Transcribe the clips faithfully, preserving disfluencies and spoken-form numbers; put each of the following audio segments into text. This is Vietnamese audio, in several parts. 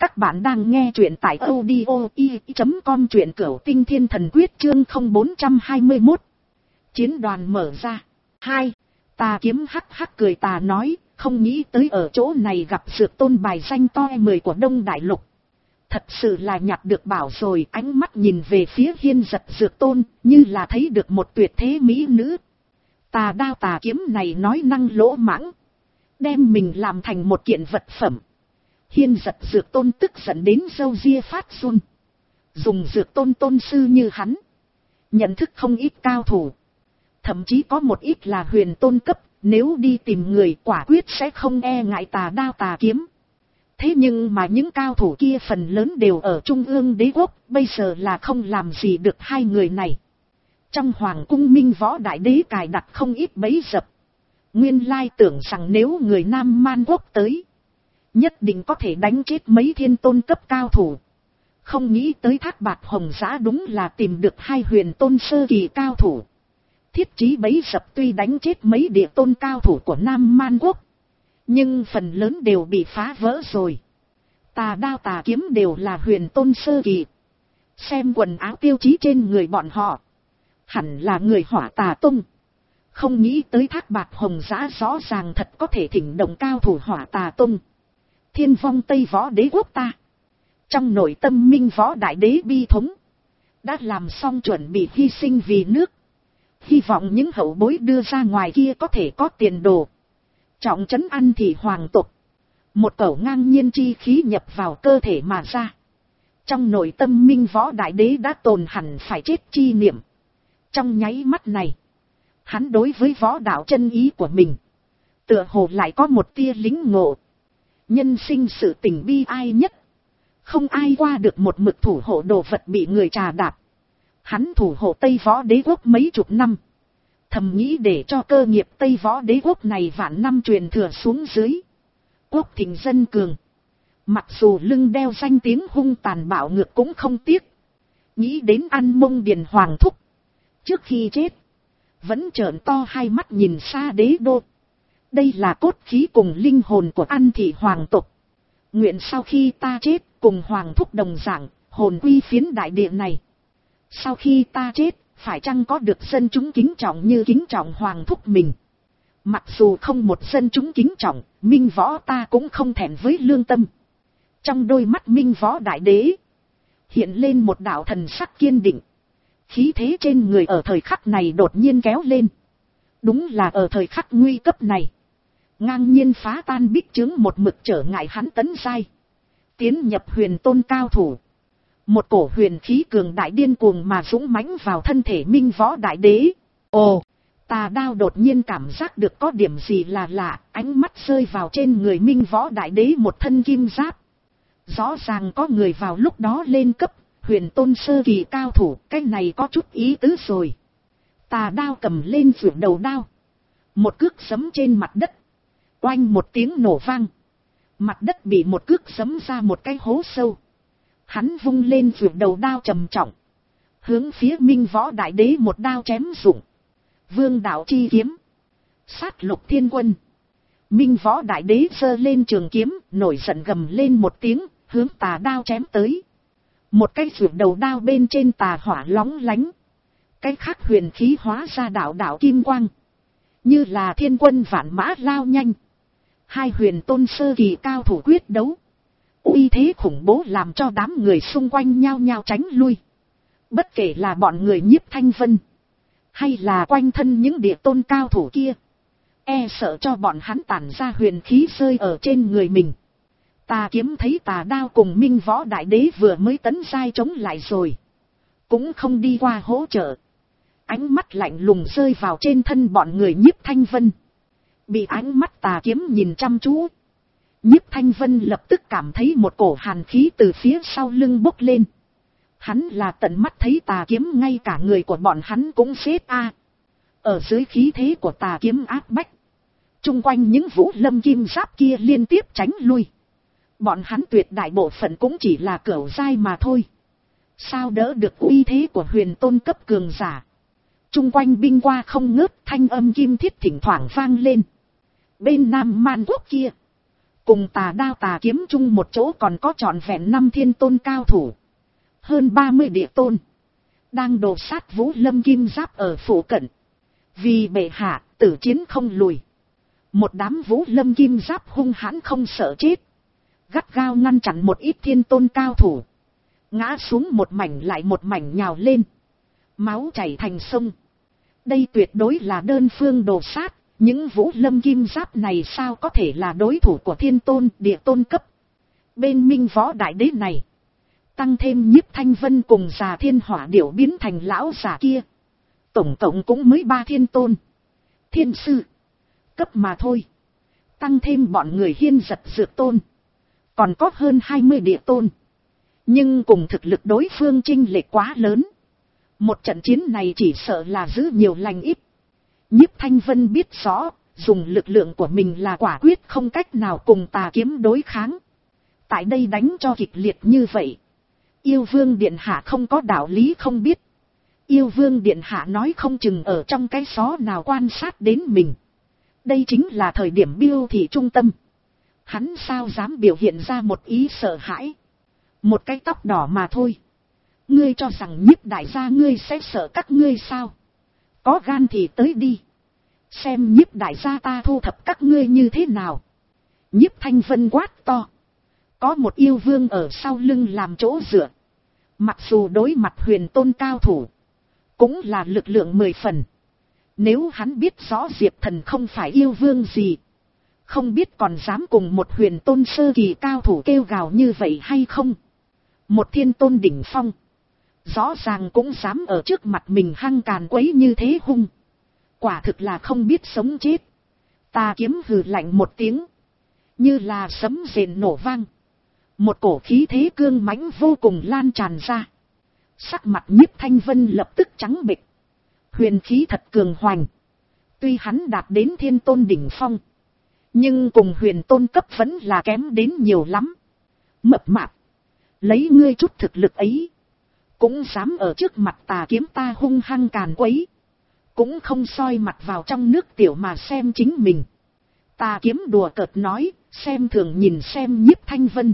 Các bạn đang nghe truyện tại audio i chấm com, truyện cửu tinh thiên thần quyết chương không bốn trăm hai mươi mốt. Chiến đoàn mở ra. Hai. Tà kiếm hắc hắc cười tà nói, không nghĩ tới ở chỗ này gặp Dược Tôn bài danh to mười của Đông Đại Lục. Thật sự là nhặt được bảo rồi. Ánh mắt nhìn về phía Hiên Giật Dược Tôn, như là thấy được một tuyệt thế mỹ nữ. Tà đao tà kiếm này nói năng lỗ mãng, đem mình làm thành một kiện vật phẩm. Hiên Giật Dược Tôn tức giận đến râu ria phát run. Dùng Dược Tôn tôn sư như hắn, nhận thức không ít cao thủ, thậm chí có một ít là huyền tôn cấp, nếu đi tìm người quả quyết sẽ không e ngại tà đao tà kiếm. Thế nhưng mà những cao thủ kia phần lớn đều ở Trung ương đế quốc, bây giờ là không làm gì được hai người này. Trong hoàng cung Minh Võ Đại Đế cài đặt không ít bẫy dập. Nguyên lai tưởng rằng nếu người Nam Man Quốc tới, nhất định có thể đánh chết mấy thiên tôn cấp cao thủ. Không nghĩ tới Thác Bạt Hồng Giã đúng là tìm được hai huyền tôn sơ kỳ cao thủ. Thiết trí bẫy dập tuy đánh chết mấy địa tôn cao thủ của Nam Man Quốc, nhưng phần lớn đều bị phá vỡ rồi. Tà đao tà kiếm đều là huyền tôn sơ kỳ. Xem quần áo tiêu chí trên người bọn họ, hẳn là người Hỏa Tà Tông. Không nghĩ tới Thác Bạt Hồng Giã rõ ràng thật có thể thỉnh động cao thủ Hỏa Tà Tông. Thiên vong Tây Võ Đế quốc ta. Trong nội tâm Minh Võ Đại Đế bi thống, đã làm xong chuẩn bị hy sinh vì nước. Hy vọng những hậu bối đưa ra ngoài kia có thể có tiền đồ, trọng trấn ăn thị hoàng tộc. Một cẩu ngang nhiên chi khí nhập vào cơ thể mà ra. Trong nội tâm Minh Võ Đại Đế đã tồn hẳn phải chết chi niệm. Trong nháy mắt này, hắn đối với võ đạo chân ý của mình, tựa hồ lại có một tia lính ngộ. Nhân sinh sự tình bi ai nhất, không ai qua được một mực thủ hộ đồ vật bị người trà đạp. Hắn thủ hộ Tây Võ Đế quốc mấy chục năm, thầm nghĩ để cho cơ nghiệp Tây Võ Đế quốc này vạn năm truyền thừa xuống dưới. Quốc thịnh dân cường, mặc dù lưng đeo danh tiếng hung tàn bạo ngược cũng không tiếc. Nghĩ đến ăn mông điền hoàng thúc, trước khi chết vẫn trợn to hai mắt nhìn xa đế đô. Đây là cốt khí cùng linh hồn của ăn thị hoàng tộc. Nguyện sau khi ta chết, cùng hoàng thúc đồng dạng, hồn quy phiến đại địa này. Sau khi ta chết, phải chăng có được dân chúng kính trọng như kính trọng hoàng thúc mình. Mặc dù không một dân chúng kính trọng, Minh Võ ta cũng không thẹn với lương tâm. Trong đôi mắt Minh Võ Đại Đế hiện lên một đạo thần sắc kiên định. Khí thế trên người ở thời khắc này đột nhiên kéo lên. Đúng là ở thời khắc nguy cấp này, ngang nhiên phá tan bích chướng một mực trở ngại hắn tấn giai, tiến nhập huyền tôn cao thủ. Một cổ huyền khí cường đại điên cuồng mà dũng mãnh vào thân thể Minh Võ Đại Đế. Ồ, tà đao đột nhiên cảm giác được có điểm gì là lạ, ánh mắt rơi vào trên người Minh Võ Đại Đế một thân kim giáp. Rõ ràng có người vào lúc đó lên cấp huyền tôn sơ kỳ cao thủ, cái này có chút ý tứ rồi. Tà đao cầm lên vượt đầu đao, một cước giẫm trên mặt đất, oanh một tiếng nổ vang, mặt đất bị một cước giẫm ra một cái hố sâu. Hắn vung lên vượt đầu đao trầm trọng, hướng phía Minh Võ Đại Đế một đao chém dụng. Vương đạo chi kiếm, sát lục thiên quân. Minh Võ Đại Đế giơ lên trường kiếm, nổi giận gầm lên một tiếng, hướng tà đao chém tới. Một cái vượt đầu đao bên trên tà hỏa lóng lánh, cái khác huyền khí hóa ra đạo đạo kim quang, như là thiên quân vạn mã lao nhanh. Hai huyền tôn sơ kỳ cao thủ quyết đấu, uy thế khủng bố làm cho đám người xung quanh nhao nhao tránh lui. Bất kể là bọn người Nhiếp Thanh Vân, hay là quanh thân những địa tôn cao thủ kia, e sợ cho bọn hắn tản ra huyền khí rơi ở trên người mình. Tà kiếm thấy tà đao cùng Minh Võ Đại Đế vừa mới tấn giai chống lại rồi, cũng không đi qua hỗ trợ. Ánh mắt lạnh lùng rơi vào trên thân bọn người Nhiếp Thanh Vân. Bị ánh mắt tà kiếm nhìn chăm chú, Nhiếp Thanh Vân lập tức cảm thấy một cổ hàn khí từ phía sau lưng bốc lên. Hắn là tận mắt thấy tà kiếm ngay cả người của bọn hắn cũng xếp a. Ở dưới khí thế của tà kiếm áp bách, chung quanh những vũ lâm kim giáp kia liên tiếp tránh lui. Bọn hắn tuyệt đại bộ phận cũng chỉ là cửu giai mà thôi. Sao đỡ được uy thế của huyền tôn cấp cường giả. Chung quanh binh qua không ngớt, thanh âm kim thiết thỉnh thoảng vang lên. Bên Nam Man Quốc kia, Cùng tà đao tà kiếm chung một chỗ còn có trọn vẹn năm thiên tôn cao thủ. Hơn ba mươi địa tôn. Đang đổ sát Vũ Lâm Kim Giáp ở phủ cận. Vì bệ hạ, tử chiến không lùi. Một đám Vũ Lâm Kim Giáp hung hãn không sợ chết. Gắt gao ngăn chặn một ít thiên tôn cao thủ. Ngã xuống một mảnh lại một mảnh nhào lên. Máu chảy thành sông. Đây tuyệt đối là đơn phương đồ sát. Những Vũ Lâm Kim Giáp này sao có thể là đối thủ của thiên tôn, địa tôn cấp. Bên Minh Võ Đại Đế này. Tăng thêm Nhiếp Thanh Vân cùng già thiên hỏa điểu biến thành lão già kia. Tổng cộng cũng mới ba thiên tôn. Thiên sư. Cấp mà thôi. Tăng thêm bọn người Hiên Giật Dược tôn. Còn có hơn hai mươi địa tôn. Nhưng cùng thực lực đối phương chênh lệch quá lớn. Một trận chiến này chỉ sợ là giữ nhiều lành ít. Nhiếp Thanh Vân biết rõ, dùng lực lượng của mình là quả quyết không cách nào cùng tà kiếm đối kháng. Tại đây đánh cho kịch liệt như vậy. Yêu Vương Điện Hạ không có đạo lý không biết. Yêu Vương Điện Hạ nói không chừng ở trong cái xó nào quan sát đến mình. Đây chính là thời điểm Biêu thị trung tâm. Hắn sao dám biểu hiện ra một ý sợ hãi. Một cái tóc đỏ mà thôi. Ngươi cho rằng Nhiếp đại gia ngươi sẽ sợ các ngươi sao? Có gan thì tới đi. Xem Nhiếp đại gia ta thu thập các ngươi như thế nào. Nhiếp Thanh Vân quát to. Có một yêu vương ở sau lưng làm chỗ dựa. Mặc dù đối mặt huyền tôn cao thủ. Cũng là lực lượng mười phần. Nếu hắn biết rõ Diệp Thần không phải yêu vương gì. Không biết còn dám cùng một huyền tôn sơ kỳ cao thủ kêu gào như vậy hay không. Một thiên tôn đỉnh phong. Rõ ràng cũng dám ở trước mặt mình hăng càn quấy như thế hung. Quả thực là không biết sống chết. Tà kiếm hừ lạnh một tiếng. Như là sấm rền nổ vang. Một cổ khí thế cương mãnh vô cùng lan tràn ra. Sắc mặt Nhiếp Thanh Vân lập tức trắng bệch. Huyền khí thật cường hoành. Tuy hắn đạt đến thiên tôn đỉnh phong. Nhưng cùng huyền tôn cấp vẫn là kém đến nhiều lắm. Mập mạp. Lấy ngươi chút thực lực ấy. Cũng dám ở trước mặt tà kiếm ta hung hăng càn quấy. Cũng không soi mặt vào trong nước tiểu mà xem chính mình. Tà kiếm đùa cợt nói, xem thường nhìn xem Nhiếp Thanh Vân.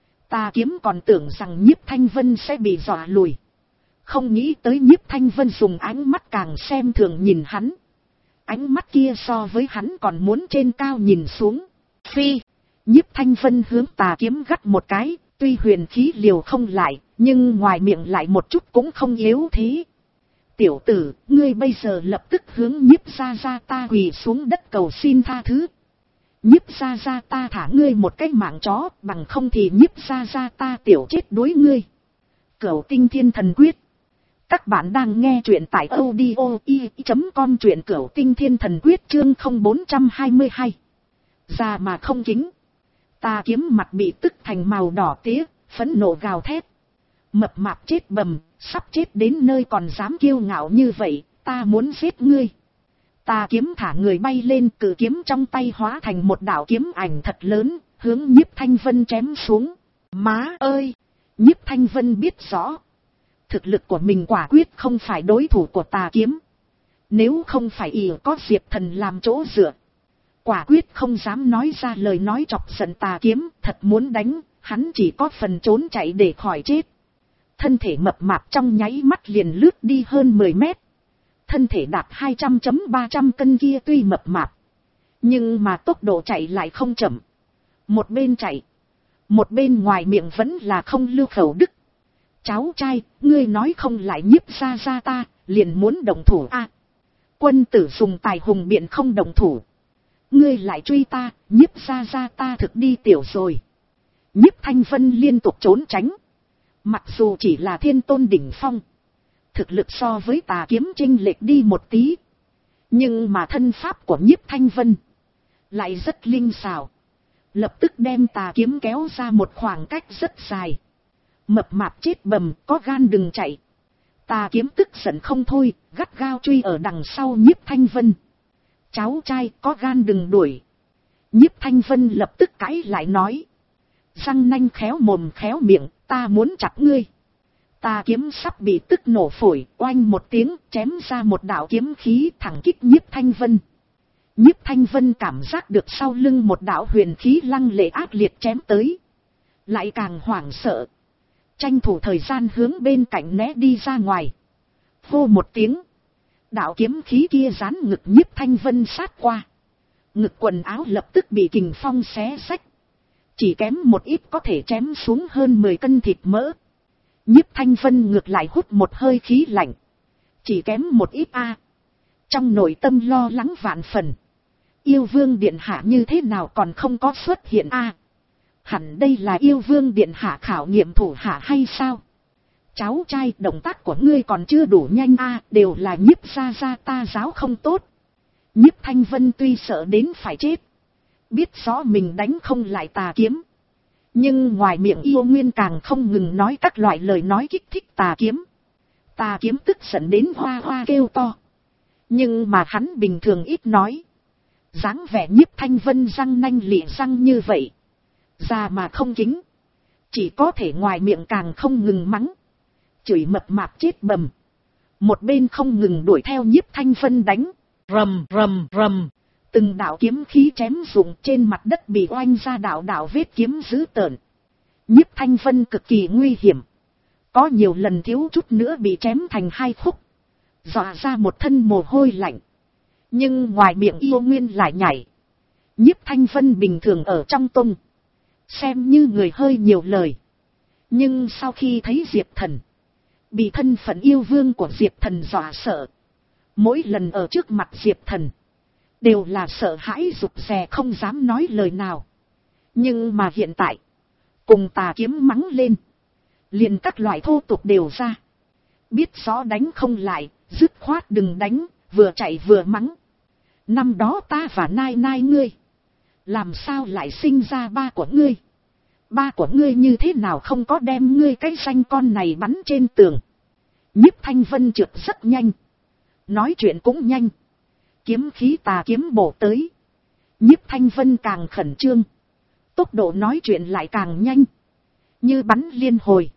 Tà kiếm còn tưởng rằng Nhiếp Thanh Vân sẽ bị dọa lùi. Không nghĩ tới Nhiếp Thanh Vân dùng ánh mắt càng xem thường nhìn hắn. Ánh mắt kia so với hắn còn muốn trên cao nhìn xuống. Phi, Nhiếp Thanh Vân hướng tà kiếm gắt một cái, tuy huyền khí liều không lại, nhưng ngoài miệng lại một chút cũng không yếu thế. Tiểu tử, ngươi bây giờ lập tức hướng Nhiếp gia gia ta quỳ xuống đất cầu xin tha thứ. Nhiếp gia gia ta thả ngươi một cái mạng chó, bằng không thì Nhiếp gia gia ta tiểu chết đuối ngươi. Cửu Tinh Thiên Thần Quyết. Các bạn đang nghe truyện tại audio i chấm com, truyện Cửu Tinh Thiên Thần Quyết chương không bốn hai hai. Già mà không kính. Tà kiếm mặt bị tức thành màu đỏ tía, phẫn nộ gào thét. Mập mạp chết bầm, sắp chết đến nơi còn dám kiêu ngạo như vậy, ta muốn giết ngươi. Tà kiếm thả người bay lên, cử kiếm trong tay hóa thành một đạo kiếm ảnh thật lớn, hướng Nhiếp Thanh Vân chém xuống. Má ơi! Nhiếp Thanh Vân biết rõ. Thực lực của mình quả quyết không phải đối thủ của tà kiếm. Nếu không phải ỷ có Diệp Thần làm chỗ dựa. Quả quyết không dám nói ra lời nói chọc giận tà kiếm, thật muốn đánh, hắn chỉ có phần trốn chạy để khỏi chết. Thân thể mập mạp trong nháy mắt liền lướt đi hơn mười mét. Thân thể đạt hai trăm phẩy ba trăm cân kia tuy mập mạp. Nhưng mà tốc độ chạy lại không chậm. Một bên chạy. Một bên ngoài miệng vẫn là không lưu khẩu đức. Cháu trai, ngươi nói không lại Nhiếp gia gia ta, liền muốn động thủ a. À, quân tử dùng tài hùng biện không động thủ. Ngươi lại truy ta, Nhiếp gia gia ta thực đi tiểu rồi. Nhiếp Thanh Vân liên tục trốn tránh. Mặc dù chỉ là thiên tôn đỉnh phong. Thực lực so với tà kiếm chênh lệch đi một tí. Nhưng mà thân pháp của Nhiếp Thanh Vân lại rất linh xảo. Lập tức đem tà kiếm kéo ra một khoảng cách rất dài. Mập mạp chết bầm, có gan đừng chạy. Tà kiếm tức giận không thôi, gắt gao truy ở đằng sau Nhiếp Thanh Vân. Cháu trai, có gan đừng đuổi. Nhiếp Thanh Vân lập tức cãi lại nói. Răng nanh khéo mồm khéo miệng, ta muốn chặt ngươi. Tà kiếm sắp bị tức nổ phổi, oanh một tiếng, chém ra một đạo kiếm khí thẳng kích Nhiếp Thanh Vân. Nhiếp Thanh Vân cảm giác được sau lưng một đạo huyền khí lăng lệ ác liệt chém tới. Lại càng hoảng sợ. Tranh thủ thời gian hướng bên cạnh né đi ra ngoài. Hô một tiếng. Đạo kiếm khí kia dán ngực Nhiếp Thanh Vân sát qua. Ngực quần áo lập tức bị kình phong xé xách. Chỉ kém một ít có thể chém xuống hơn mười cân thịt mỡ. Nhiếp Thanh Vân ngược lại hút một hơi khí lạnh. Chỉ kém một ít a. Trong nội tâm lo lắng vạn phần. Yêu vương điện hạ như thế nào còn không có xuất hiện a? Hẳn đây là yêu vương điện hạ khảo nghiệm thủ hạ hay sao? Cháu trai, động tác của ngươi còn chưa đủ nhanh a, đều là Nhiếp gia gia ta giáo không tốt. Nhiếp Thanh Vân tuy sợ đến phải chết. Biết rõ mình đánh không lại tà kiếm. Nhưng ngoài miệng yêu nguyên càng không ngừng nói các loại lời nói kích thích tà kiếm. Tà kiếm tức giận đến hoa hoa kêu to. Nhưng mà hắn bình thường ít nói. Dáng vẻ Nhiếp Thanh Vân răng nanh lịa răng như vậy. Già mà không kính. Chỉ có thể ngoài miệng càng không ngừng mắng. Chửi mập mạp chết bầm. Một bên không ngừng đuổi theo Nhiếp Thanh Vân đánh. Rầm rầm rầm. Từng đạo kiếm khí chém rụng trên mặt đất bị oanh ra đạo đạo vết kiếm dữ tợn. Nhiếp Thanh Vân cực kỳ nguy hiểm. Có nhiều lần thiếu chút nữa bị chém thành hai khúc. Dọa ra một thân mồ hôi lạnh. Nhưng ngoài miệng yêu nguyên lại nhảy. Nhiếp Thanh Vân bình thường ở trong tung. Xem như người hơi nhiều lời. Nhưng sau khi thấy Diệp Thần. Bị thân phận yêu vương của Diệp Thần dọa sợ. Mỗi lần ở trước mặt Diệp Thần. Đều là sợ hãi rụt rè không dám nói lời nào. Nhưng mà hiện tại. Cùng tà kiếm mắng lên. Liền các loại thô tục đều ra. Biết rõ đánh không lại. Dứt khoát đừng đánh. Vừa chạy vừa mắng. Năm đó ta và nai nai ngươi. Làm sao lại sinh ra ba của ngươi. Ba của ngươi như thế nào không có đem ngươi cái danh con này bắn trên tường. Nhiếp Thanh Vân trượt rất nhanh. Nói chuyện cũng nhanh. Kiếm khí tà kiếm bổ tới. Nhiếp Thanh Vân càng khẩn trương. Tốc độ nói chuyện lại càng nhanh. Như bắn liên hồi.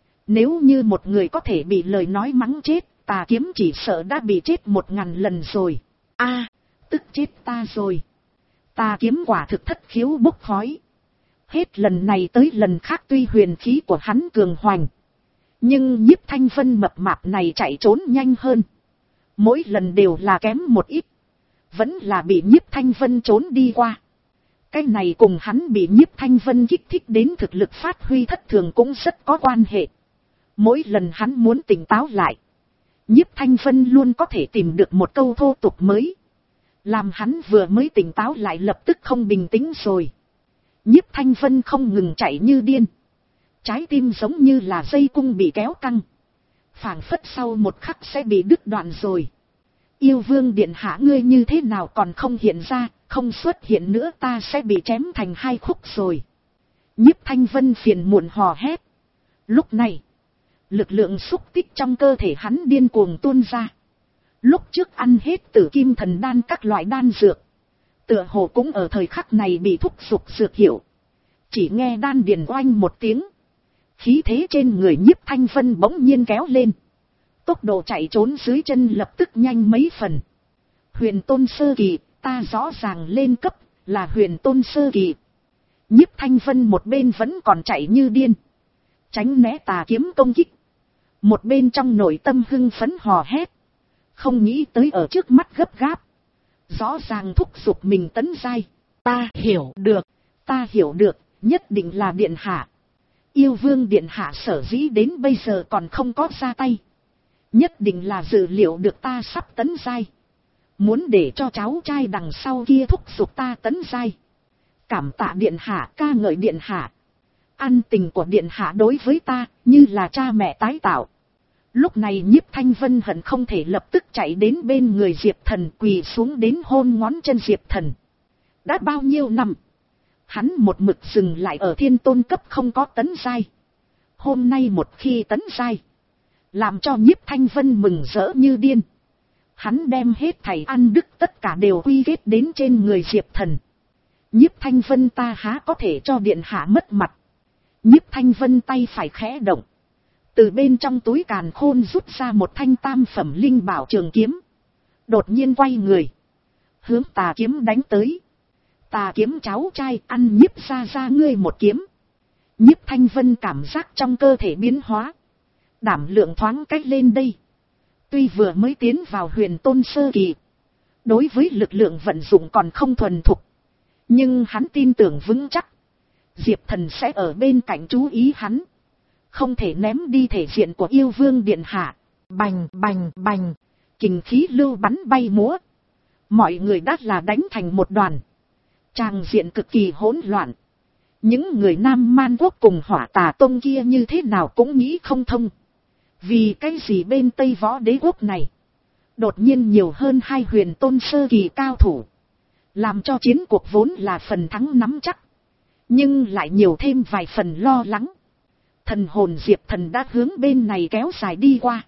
Nếu như một người có thể bị lời nói mắng chết. Tà kiếm chỉ sợ đã bị chết một ngàn lần rồi. A, tức chết ta rồi. Tà kiếm quả thực thất khiếu bốc khói. Hết lần này tới lần khác tuy huyền khí của hắn cường hoành. Nhưng Nhiếp Thanh Vân mập mạp này chạy trốn nhanh hơn. Mỗi lần đều là kém một ít. Vẫn là bị Nhiếp Thanh Vân trốn đi qua. Cái này cùng hắn bị Nhiếp Thanh Vân kích thích đến thực lực phát huy thất thường cũng rất có quan hệ. Mỗi lần hắn muốn tỉnh táo lại. Nhiếp Thanh Vân luôn có thể tìm được một câu thô tục mới. Làm hắn vừa mới tỉnh táo lại lập tức không bình tĩnh rồi. Nhiếp Thanh Vân không ngừng chạy như điên. Trái tim giống như là dây cung bị kéo căng. Phảng phất sau một khắc sẽ bị đứt đoạn rồi. Yêu vương điện hạ ngươi như thế nào còn không hiện ra, không xuất hiện nữa ta sẽ bị chém thành hai khúc rồi. Nhiếp Thanh Vân phiền muộn hò hét. Lúc này, lực lượng xúc tích trong cơ thể hắn điên cuồng tuôn ra. Lúc trước ăn hết tử kim thần đan các loại đan dược. Tựa hồ cũng ở thời khắc này bị thúc giục dược hiệu. Chỉ nghe đan điền oanh một tiếng. Khí thế trên người Nhiếp Thanh Vân bỗng nhiên kéo lên. Tốc độ chạy trốn dưới chân lập tức nhanh mấy phần. Huyền tôn sơ kỳ, ta rõ ràng lên cấp, là huyền tôn sơ kỳ. Nhiếp Thanh Vân một bên vẫn còn chạy như điên. Tránh né tà kiếm công kích. Một bên trong nội tâm hưng phấn hò hét. Không nghĩ tới ở trước mắt gấp gáp. Rõ ràng thúc giục mình tấn giai. Ta hiểu được, ta hiểu được, nhất định là điện hạ. Yêu vương điện hạ sở dĩ đến bây giờ còn không có ra tay. Nhất định là dự liệu được ta sắp tấn giai. Muốn để cho cháu trai đằng sau kia thúc giục ta tấn giai. Cảm tạ điện hạ, ca ngợi điện hạ. Ăn tình của điện hạ đối với ta như là cha mẹ tái tạo. Lúc này Nhiếp Thanh Vân hận không thể lập tức chạy đến bên người Diệp Thần quỳ xuống đến hôn ngón chân Diệp Thần. Đã bao nhiêu năm, hắn một mực dừng lại ở thiên tôn cấp không có tấn giai. Hôm nay một khi tấn giai, làm cho Nhiếp Thanh Vân mừng rỡ như điên. Hắn đem hết thảy ăn đức tất cả đều quy kết đến trên người Diệp Thần. Nhiếp Thanh Vân ta há có thể cho điện hạ mất mặt. Nhiếp Thanh Vân tay phải khẽ động. Từ bên trong túi càn khôn rút ra một thanh tam phẩm linh bảo trường kiếm. Đột nhiên quay người. hướng tà kiếm đánh tới. Tà kiếm cháu trai ăn Nhiếp ra ra ngươi một kiếm. Nhiếp Thanh Vân cảm giác trong cơ thể biến hóa. Đảm lượng thoáng cách lên đây. Tuy vừa mới tiến vào huyền tôn sơ kỳ. Đối với lực lượng vận dụng còn không thuần thục. Nhưng hắn tin tưởng vững chắc. Diệp Thần sẽ ở bên cạnh chú ý hắn. Không thể ném đi thể diện của yêu vương điện hạ. Bành bành bành. Kình khí lưu bắn bay múa. Mọi người đã là đánh thành một đoàn. Tràng diện cực kỳ hỗn loạn. Những người Nam Man Quốc cùng Hỏa Tà Tông kia như thế nào cũng nghĩ không thông. Vì cái gì bên Tây Võ Đế Quốc này đột nhiên nhiều hơn hai huyền tôn sơ kỳ cao thủ. Làm cho chiến cuộc vốn là phần thắng nắm chắc. Nhưng lại nhiều thêm vài phần lo lắng. Thần hồn Diệp Thần đã hướng bên này kéo dài đi qua.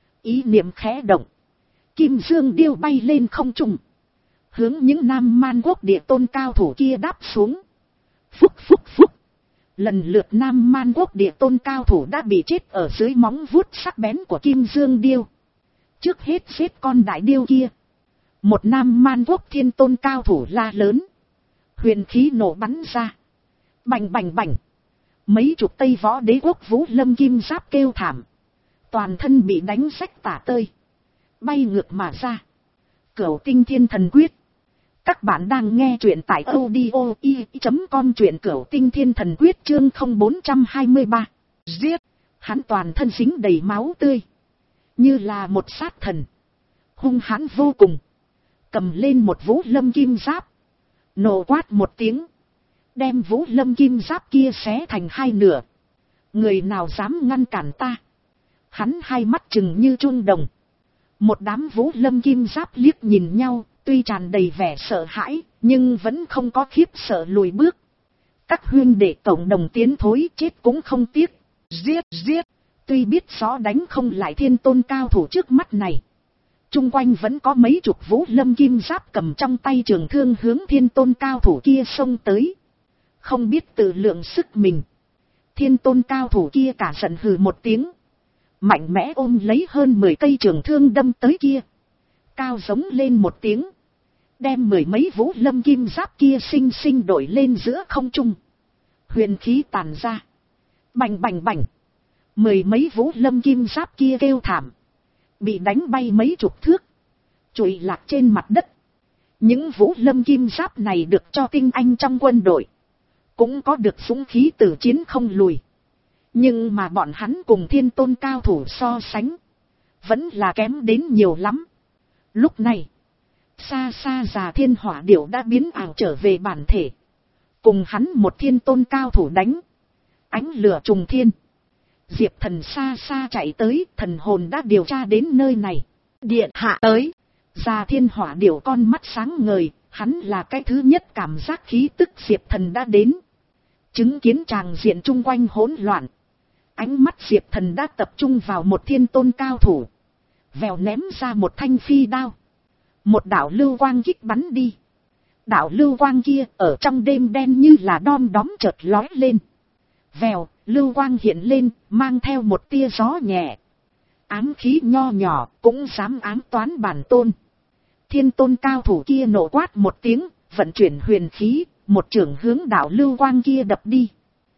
Ý niệm khẽ động. Kim Dương điêu bay lên không trung. Hướng những Nam Man Quốc địa tôn cao thủ kia đáp xuống. Phúc phúc phúc. Lần lượt Nam Man Quốc địa tôn cao thủ đã bị chết ở dưới móng vuốt sắc bén của Kim Dương điêu. Trước hết xếp con đại điêu kia. Một Nam Man Quốc thiên tôn cao thủ la lớn. Huyền khí nổ bắn ra. Bành bành bành. Mấy chục Tây Võ Đế Quốc Vũ Lâm Kim Giáp kêu thảm. Toàn thân bị đánh rách tả tơi. Bay ngược mà ra. Cửu Tinh Thiên Thần Quyết. Các bạn đang nghe truyện tại audio i chấm com, truyện Cửu Tinh Thiên Thần Quyết chương không bốn hai ba. Giết. Hắn toàn thân dính đầy máu tươi. Như là một sát thần. Hung hãn vô cùng. Cầm lên một Vũ Lâm Kim Giáp. Nổ quát một tiếng. Đem Vũ Lâm Kim Giáp kia xé thành hai nửa. Người nào dám ngăn cản ta? Hắn hai mắt trừng như chuông đồng. Một đám Vũ Lâm Kim Giáp liếc nhìn nhau. Tuy tràn đầy vẻ sợ hãi, nhưng vẫn không có khiếp sợ lùi bước. Các huynh đệ cộng đồng tiến thối chết cũng không tiếc. Giết, giết. Tuy biết rõ đánh không lại thiên tôn cao thủ trước mắt này. Trung quanh vẫn có mấy chục Vũ Lâm Kim Giáp cầm trong tay trường thương hướng thiên tôn cao thủ kia xông tới. Không biết tự lượng sức mình. Thiên tôn cao thủ kia cả giận hừ một tiếng. Mạnh mẽ ôm lấy hơn mười cây trường thương đâm tới kia. Cao giống lên một tiếng. Đem mười mấy Vũ Lâm Kim Giáp kia xinh xinh đổi lên giữa không trung. Huyền khí tàn ra. Bành bành bành. Mười mấy Vũ Lâm Kim Giáp kia kêu thảm. Bị đánh bay mấy chục thước. Trụi lạc trên mặt đất. Những Vũ Lâm Kim Giáp này được cho tinh anh trong quân đội. Cũng có được dũng khí tử chiến không lùi. Nhưng mà bọn hắn cùng thiên tôn cao thủ so sánh. Vẫn là kém đến nhiều lắm. Lúc này. Xa xa già thiên hỏa điểu đã biến ảo trở về bản thể. Cùng hắn một thiên tôn cao thủ đánh. Ánh lửa trùng thiên. Diệp Thần xa xa chạy tới. Thần hồn đã điều tra đến nơi này. Điện hạ tới. Già thiên hỏa điểu con mắt sáng ngời. Hắn là cái thứ nhất cảm giác khí tức Diệp Thần đã đến. Chứng kiến tràng diện chung quanh hỗn loạn. Ánh mắt Diệp Thần đã tập trung vào một thiên tôn cao thủ. Vèo ném ra một thanh phi đao. Một đạo lưu quang kích bắn đi. Đạo lưu quang kia ở trong đêm đen như là đom đóm chợt lói lên. Vèo, lưu quang hiện lên, mang theo một tia gió nhẹ. Ám khí nho nhỏ, cũng dám ám toán bản tôn. Thiên tôn cao thủ kia nổ quát một tiếng, vận chuyển huyền khí, một chưởng hướng đạo lưu quang kia đập đi.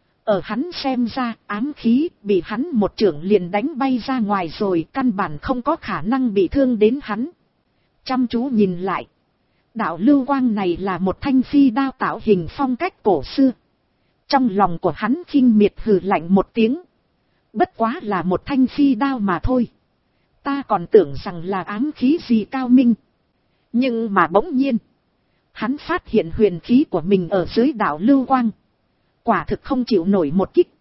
Ở hắn xem ra, ám khí bị hắn một chưởng liền đánh bay ra ngoài rồi, căn bản không có khả năng bị thương đến hắn. Chăm chú nhìn lại. Đạo lưu quang này là một thanh phi đao tạo hình phong cách cổ xưa. Trong lòng của hắn khinh miệt hừ lạnh một tiếng. Bất quá là một thanh phi đao mà thôi. Ta còn tưởng rằng là ám khí gì cao minh. Nhưng mà bỗng nhiên. Hắn phát hiện huyền khí của mình ở dưới đạo lưu quang. Quả thực không chịu nổi một kích.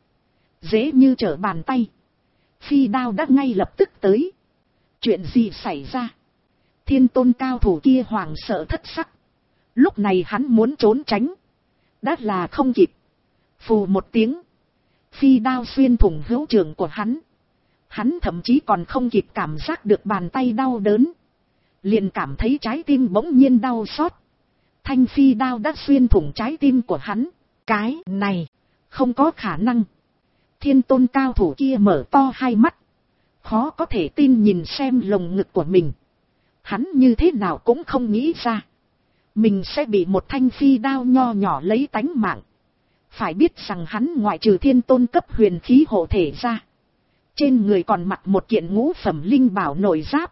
Dễ như trở bàn tay. Phi đao đã ngay lập tức tới. Chuyện gì xảy ra? Thiên tôn cao thủ kia hoảng sợ thất sắc. Lúc này hắn muốn trốn tránh. Đã là không kịp. Phù một tiếng. Phi đao xuyên thủng hữu trường của hắn. Hắn thậm chí còn không kịp cảm giác được bàn tay đau đớn. Liền cảm thấy trái tim bỗng nhiên đau xót. Thanh phi đao đã xuyên thủng trái tim của hắn. Cái này không có khả năng. Thiên tôn cao thủ kia mở to hai mắt. Khó có thể tin nhìn xem lồng ngực của mình. Hắn như thế nào cũng không nghĩ ra. mình sẽ bị một thanh phi đao nho nhỏ lấy tánh mạng. Phải biết rằng hắn ngoại trừ thiên tôn cấp huyền khí hộ thể ra, trên người còn mặc một kiện ngũ phẩm linh bảo nội giáp.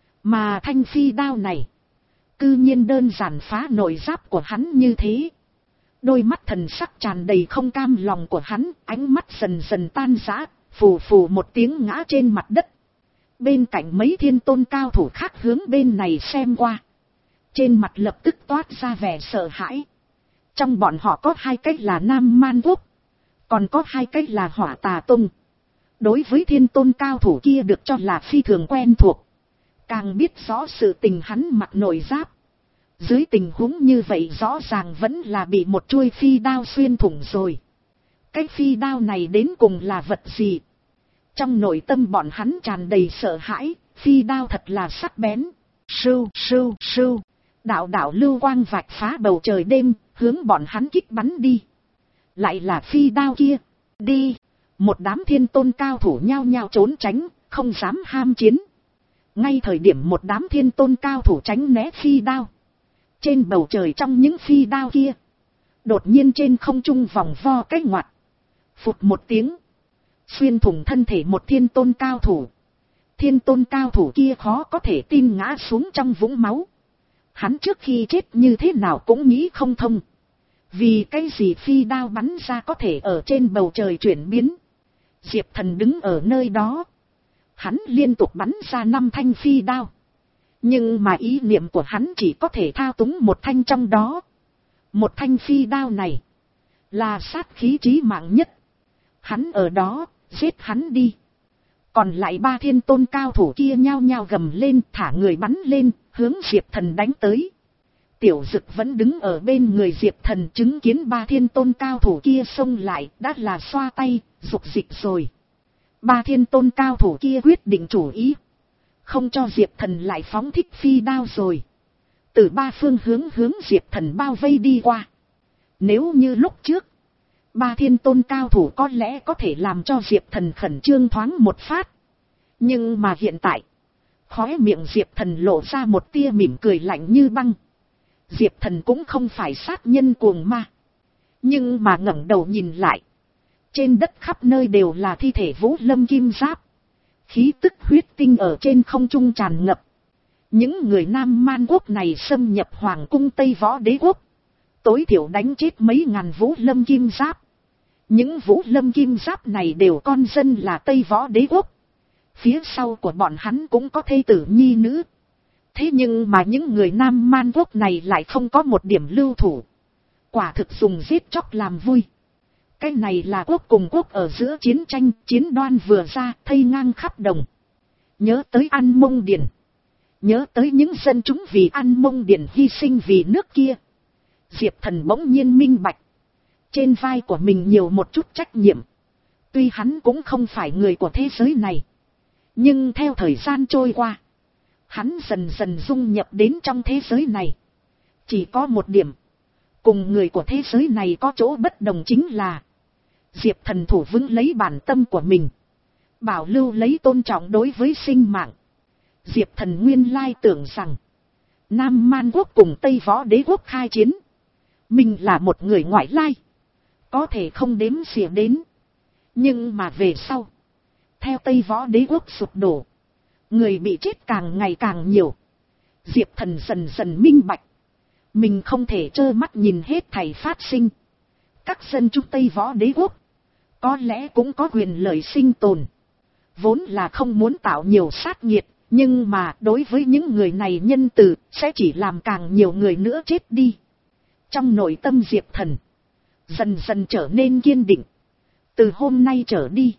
Mà thanh phi đao này, cư nhiên đơn giản phá nội giáp của hắn như thế. Đôi mắt thần sắc tràn đầy không cam lòng của hắn, ánh mắt dần dần tan rã, phù phù một tiếng ngã trên mặt đất. Bên cạnh mấy thiên tôn cao thủ khác hướng bên này xem qua, trên mặt lập tức toát ra vẻ sợ hãi. Trong bọn họ có hai cách là Nam Man Quốc, còn có hai cách là Hỏa Tà Tông. Đối với thiên tôn cao thủ kia được cho là phi thường quen thuộc, càng biết rõ sự tình hắn mặc nội giáp. Dưới tình huống như vậy rõ ràng vẫn là bị một chuôi phi đao xuyên thủng rồi. Cái phi đao này đến cùng là vật gì? Trong nội tâm bọn hắn tràn đầy sợ hãi, phi đao thật là sắc bén. Sưu, sưu, sưu, đạo đạo lưu quang vạch phá bầu trời đêm, hướng bọn hắn kích bắn đi. Lại là phi đao kia, đi. Một đám thiên tôn cao thủ nhao nhao trốn tránh, không dám ham chiến. Ngay thời điểm một đám thiên tôn cao thủ tránh né phi đao, trên bầu trời trong những phi đao kia, đột nhiên trên không trung vòng vo cái ngoặt, phụt một tiếng, xuyên thủng thân thể một thiên tôn cao thủ. Thiên tôn cao thủ kia khó có thể tin ngã xuống trong vũng máu. Hắn trước khi chết như thế nào cũng nghĩ không thông, vì cái gì phi đao bắn ra có thể ở trên bầu trời chuyển biến. Diệp Thần đứng ở nơi đó, hắn liên tục bắn ra năm thanh phi đao, nhưng mà ý niệm của hắn chỉ có thể thao túng một thanh trong đó. Một thanh phi đao này là sát khí chí mạng nhất, hắn ở đó, giết hắn đi. Còn lại ba thiên tôn cao thủ kia nhao nhao gầm lên, thả người bắn lên, hướng Diệp Thần đánh tới. Tiểu Dực vẫn đứng ở bên người Diệp Thần, chứng kiến ba thiên tôn cao thủ kia xông lại, đã là xoa tay, dục dịch rồi. Ba thiên tôn cao thủ kia quyết định chủ ý, không cho Diệp Thần lại phóng thích phi đao rồi. Từ ba phương hướng hướng Diệp Thần bao vây đi qua. Nếu như lúc trước, ba thiên tôn cao thủ có lẽ có thể làm cho Diệp Thần khẩn trương thoáng một phát. Nhưng mà hiện tại, khóe miệng Diệp Thần lộ ra một tia mỉm cười lạnh như băng. Diệp Thần cũng không phải sát nhân cuồng ma, nhưng mà ngẩng đầu nhìn lại, trên đất khắp nơi đều là thi thể Vũ Lâm kim giáp. Khí tức huyết tinh ở trên không trung tràn ngập. Những người Nam Man Quốc này xâm nhập Hoàng cung Tây Võ Đế Quốc, tối thiểu đánh chết mấy ngàn Vũ Lâm kim giáp. Những Vũ Lâm kim giáp này đều con dân là Tây Võ Đế Quốc. Phía sau của bọn hắn cũng có thê tử nhi nữ. Thế nhưng mà những người Nam Man Quốc này lại không có một điểm lưu thủ. Quả thực dùng giết chóc làm vui. Cái này là quốc cùng quốc ở giữa chiến tranh, chiến đoan vừa ra, thây ngang khắp đồng. Nhớ tới An Mông Điền, nhớ tới những dân chúng vì An Mông Điền hy sinh vì nước kia. Diệp Thần bỗng nhiên minh bạch, trên vai của mình nhiều một chút trách nhiệm. Tuy hắn cũng không phải người của thế giới này, nhưng theo thời gian trôi qua, hắn dần dần dung nhập đến trong thế giới này. Chỉ có một điểm, cùng người của thế giới này có chỗ bất đồng chính là, Diệp Thần thủ vững lấy bản tâm của mình, bảo lưu lấy tôn trọng đối với sinh mạng. Diệp Thần nguyên lai tưởng rằng, Nam Man Quốc cùng Tây Võ Đế Quốc khai chiến, mình là một người ngoại lai, có thể không đếm xỉa đến. Nhưng mà về sau, theo Tây Võ Đế Quốc sụp đổ, người bị chết càng ngày càng nhiều. Diệp Thần dần dần minh bạch, mình không thể trơ mắt nhìn hết thảy phát sinh. Các dân chúng Tây Võ Đế Quốc có lẽ cũng có quyền lợi sinh tồn, vốn là không muốn tạo nhiều sát nghiệt, nhưng mà đối với những người này nhân từ sẽ chỉ làm càng nhiều người nữa chết đi. Trong nội tâm Diệp Thần dần dần trở nên kiên định. Từ hôm nay trở đi,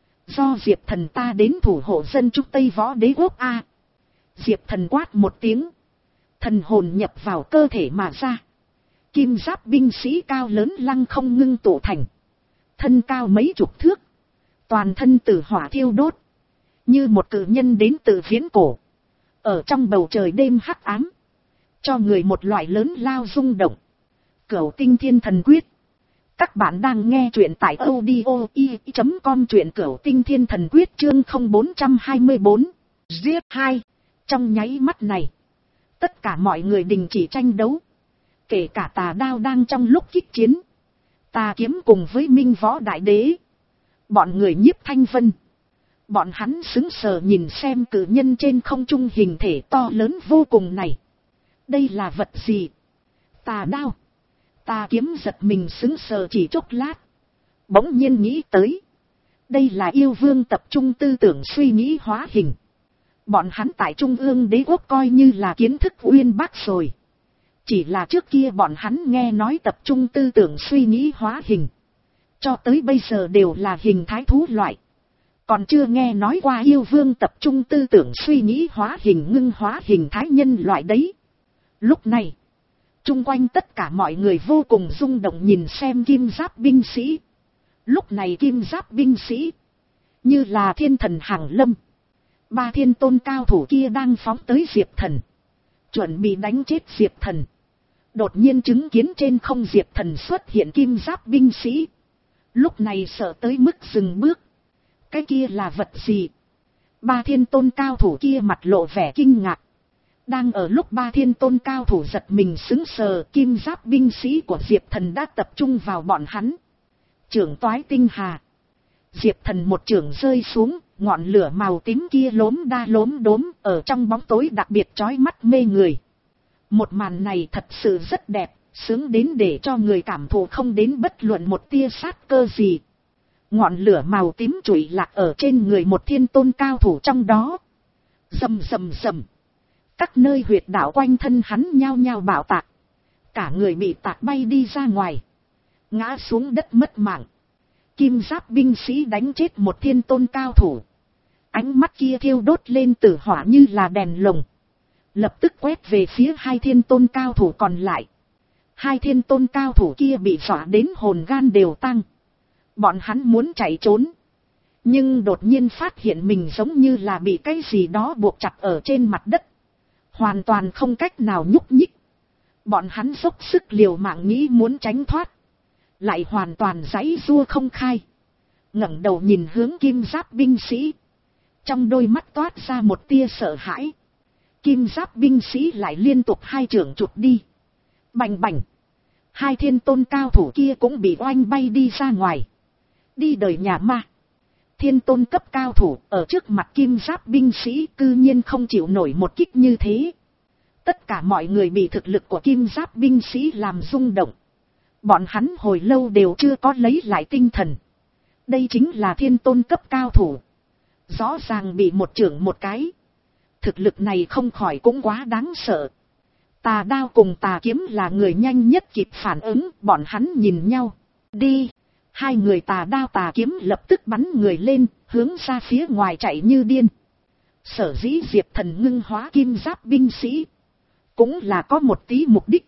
do Diệp Thần ta đến thủ hộ dân chúng Tây Võ Đế Quốc a. Diệp Thần quát một tiếng, thần hồn nhập vào cơ thể mà ra. Kim giáp binh sĩ cao lớn lăng không ngưng tụ thành, thân cao mấy chục thước, toàn thân từ hỏa thiêu đốt, như một cự nhân đến từ viễn cổ. Ở trong bầu trời đêm hắc ám, cho người một loại lớn lao rung động. Cửu Tinh Thiên Thần Quyết. Các bạn đang nghe truyện tại audio i chấm com, truyện Cửu Tinh Thiên Thần Quyết chương không bốn hai bốn. Giết hai. Trong nháy mắt này, tất cả mọi người đình chỉ tranh đấu. Kể cả tà đao đang trong lúc kích chiến. Tà kiếm cùng với Minh Võ Đại Đế. Bọn người Nhiếp Thanh Vân. Bọn hắn sững sờ nhìn xem cự nhân trên không trung hình thể to lớn vô cùng này. Đây là vật gì? Tà đao. Tà kiếm giật mình sững sờ chỉ chốc lát. Bỗng nhiên nghĩ tới. Đây là yêu vương tập trung tư tưởng suy nghĩ hóa hình. Bọn hắn tại Trung ương đế quốc coi như là kiến thức uyên bác rồi. Chỉ là trước kia bọn hắn nghe nói tập trung tư tưởng suy nghĩ hóa hình. Cho tới bây giờ đều là hình thái thú loại. Còn chưa nghe nói qua yêu vương tập trung tư tưởng suy nghĩ hóa hình ngưng hóa hình thái nhân loại đấy. Lúc này, chung quanh tất cả mọi người vô cùng rung động nhìn xem kim giáp binh sĩ. Lúc này kim giáp binh sĩ, như là thiên thần hàng lâm. Ba thiên tôn cao thủ kia đang phóng tới Diệp Thần. Chuẩn bị đánh chết Diệp Thần. Đột nhiên chứng kiến trên không Diệp Thần xuất hiện kim giáp binh sĩ. Lúc này sợ tới mức dừng bước. Cái kia là vật gì? Ba thiên tôn cao thủ kia mặt lộ vẻ kinh ngạc. Đang ở lúc ba thiên tôn cao thủ giật mình sững sờ, kim giáp binh sĩ của Diệp Thần đã tập trung vào bọn hắn. Trưởng toái tinh hà. Diệp Thần một trưởng rơi xuống, ngọn lửa màu tím kia lốm đa lốm đốm ở trong bóng tối đặc biệt chói mắt mê người. Một màn này thật sự rất đẹp, sướng đến để cho người cảm thụ không đến bất luận một tia sát cơ gì. Ngọn lửa màu tím trụi lạc ở trên người một thiên tôn cao thủ trong đó. Rầm rầm rầm. Các nơi huyệt đạo quanh thân hắn nhao nhao bạo tạc. Cả người bị tạc bay đi ra ngoài. Ngã xuống đất mất mạng. Kim giáp binh sĩ đánh chết một thiên tôn cao thủ. Ánh mắt kia thiêu đốt lên tử hỏa như là đèn lồng. Lập tức quét về phía hai thiên tôn cao thủ còn lại. Hai thiên tôn cao thủ kia bị dọa đến hồn gan đều tăng. Bọn hắn muốn chạy trốn. Nhưng đột nhiên phát hiện mình giống như là bị cái gì đó buộc chặt ở trên mặt đất. Hoàn toàn không cách nào nhúc nhích. Bọn hắn dốc sức liều mạng nghĩ muốn tránh thoát. Lại hoàn toàn giãy giụa không khai. Ngẩng đầu nhìn hướng kim giáp binh sĩ. Trong đôi mắt toát ra một tia sợ hãi. Kim giáp binh sĩ lại liên tục hai chưởng chụp đi. Bành bành. Hai thiên tôn cao thủ kia cũng bị oanh bay đi ra ngoài. Đi đời nhà ma. Thiên tôn cấp cao thủ ở trước mặt kim giáp binh sĩ cư nhiên không chịu nổi một kích như thế. Tất cả mọi người bị thực lực của kim giáp binh sĩ làm rung động. Bọn hắn hồi lâu đều chưa có lấy lại tinh thần. Đây chính là thiên tôn cấp cao thủ. Rõ ràng bị một trưởng một cái. Thực lực này không khỏi cũng quá đáng sợ. Tà đao cùng tà kiếm là người nhanh nhất kịp phản ứng, bọn hắn nhìn nhau. Đi! Hai người tà đao tà kiếm lập tức bắn người lên, hướng ra phía ngoài chạy như điên. Sở dĩ Diệp Thần ngưng hóa kim giáp binh sĩ. Cũng là có một tí mục đích.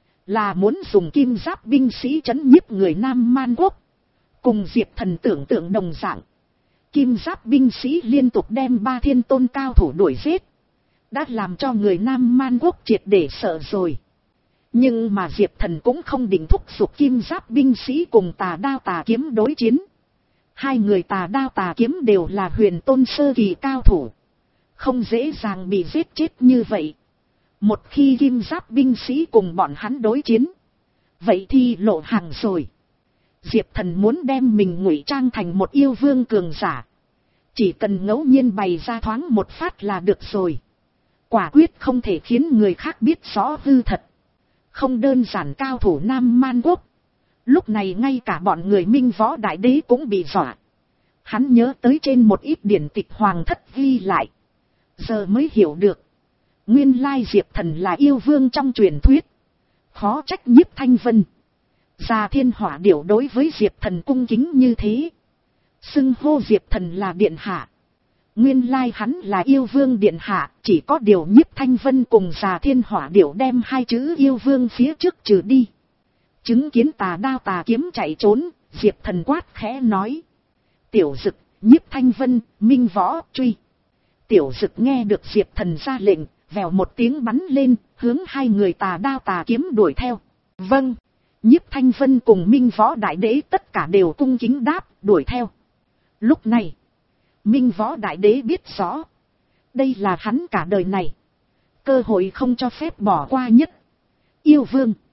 Là muốn dùng kim giáp binh sĩ trấn nhiếp người Nam Man Quốc. Cùng Diệp Thần tưởng tượng đồng dạng. Kim giáp binh sĩ liên tục đem ba thiên tôn cao thủ đuổi giết. Đã làm cho người Nam Man Quốc triệt để sợ rồi. Nhưng mà Diệp Thần cũng không định thúc giục kim giáp binh sĩ cùng tà đao tà kiếm đối chiến. Hai người tà đao tà kiếm đều là huyền tôn sơ kỳ cao thủ. Không dễ dàng bị giết chết như vậy. Một khi kim giáp binh sĩ cùng bọn hắn đối chiến. Vậy thì lộ hàng rồi. Diệp Thần muốn đem mình ngụy trang thành một yêu vương cường giả. Chỉ cần ngẫu nhiên bày ra thoáng một phát là được rồi. Quả quyết không thể khiến người khác biết rõ hư thật. Không đơn giản cao thủ Nam Man Quốc. Lúc này ngay cả bọn người Minh Võ Đại Đế cũng bị dọa. Hắn nhớ tới trên một ít điển tịch hoàng thất ghi lại. Giờ mới hiểu được. Nguyên lai Diệp Thần là yêu vương trong truyền thuyết. Khó trách Nhiếp Thanh Vân. Già Thiên Hỏa Điểu đối với Diệp Thần cung kính như thế. Xưng hô Diệp Thần là điện hạ. Nguyên lai hắn là yêu vương điện hạ, chỉ có điều Nhiếp Thanh Vân cùng Già Thiên Hỏa Điểu đem hai chữ yêu vương phía trước trừ đi. Chứng kiến tà đao tà kiếm chạy trốn, Diệp Thần quát khẽ nói. Tiểu Dực, Nhiếp Thanh Vân, Minh Võ, truy. Tiểu Dực nghe được Diệp Thần ra lệnh, vèo một tiếng bắn lên, hướng hai người tà đao tà kiếm đuổi theo. Vâng, Nhiếp Thanh Vân cùng Minh Võ Đại Đế tất cả đều cung kính đáp, đuổi theo. Lúc này, Minh Võ Đại Đế biết rõ. Đây là hắn cả đời này. Cơ hội không cho phép bỏ qua nhất. Yêu vương.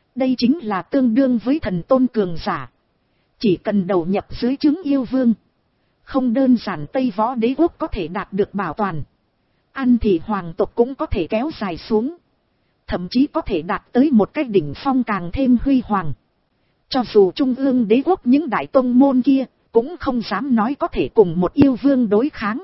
Đây chính là tương đương với thần tôn cường giả. Chỉ cần đầu nhập dưới trướng yêu vương. Không đơn giản Tây Võ Đế quốc có thể đạt được bảo toàn. Ăn thì hoàng tộc cũng có thể kéo dài xuống. Thậm chí có thể đạt tới một cái đỉnh phong càng thêm huy hoàng. Cho dù trung ương đế quốc những đại tông môn kia cũng không dám nói có thể cùng một yêu vương đối kháng.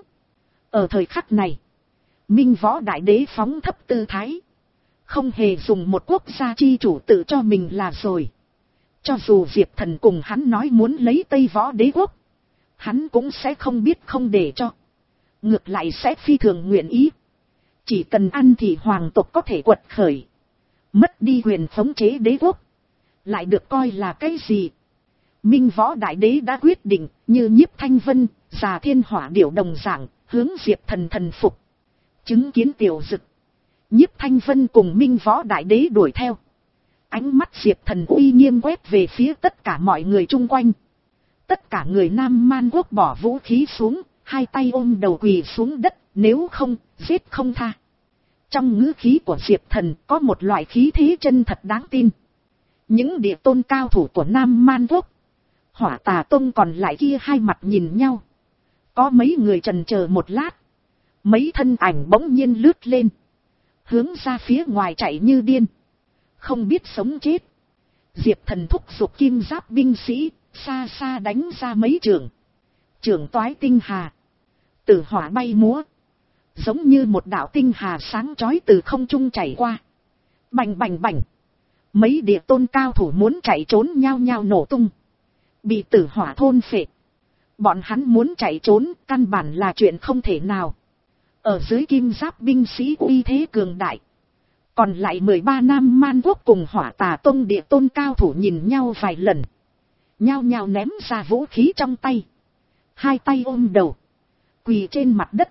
Ở thời khắc này, Minh Võ Đại Đế phóng thấp tư thái. Không hề dùng một quốc gia chi chủ tự cho mình là rồi. Cho dù Diệp Thần cùng hắn nói muốn lấy Tây Võ Đế quốc, hắn cũng sẽ không biết không để cho. Ngược lại sẽ phi thường nguyện ý. Chỉ cần ăn thì hoàng tộc có thể quật khởi. Mất đi quyền khống chế đế quốc. Lại được coi là cái gì? Minh Võ Đại Đế đã quyết định, như Nhiếp Thanh Vân, Già Thiên Hỏa Điểu đồng dạng, hướng Diệp Thần thần phục. Chứng kiến Tiểu Dực, Nhiếp Thanh Vân cùng Minh Võ Đại Đế đuổi theo. Ánh mắt Diệp Thần uy nghiêm quét về phía tất cả mọi người chung quanh. Tất cả người Nam Man quốc bỏ vũ khí xuống, hai tay ôm đầu quỳ xuống đất, nếu không, giết không tha. Trong ngữ khí của Diệp Thần có một loại khí thế chân thật đáng tin. Những địa tôn cao thủ của Nam Man quốc, Hỏa Tà Tông còn lại kia hai mặt nhìn nhau. Có mấy người chần chờ một lát. Mấy thân ảnh bỗng nhiên lướt lên. Hướng ra phía ngoài chạy như điên. Không biết sống chết. Diệp Thần thúc giục kim giáp binh sĩ, xa xa đánh ra mấy trường. Trường toái tinh hà. Tử hỏa bay múa. Giống như một đạo tinh hà sáng chói từ không trung chảy qua. Bành bành bành. Mấy địa tôn cao thủ muốn chạy trốn nhao nhao nổ tung. Bị tử hỏa thôn phệ. Bọn hắn muốn chạy trốn căn bản là chuyện không thể nào. Ở dưới kim giáp binh sĩ uy thế cường đại. Còn lại mười ba Nam Man quốc cùng Hỏa Tà Tông địa tôn cao thủ nhìn nhau vài lần. Nhao nhao ném ra vũ khí trong tay. Hai tay ôm đầu. Quỳ trên mặt đất.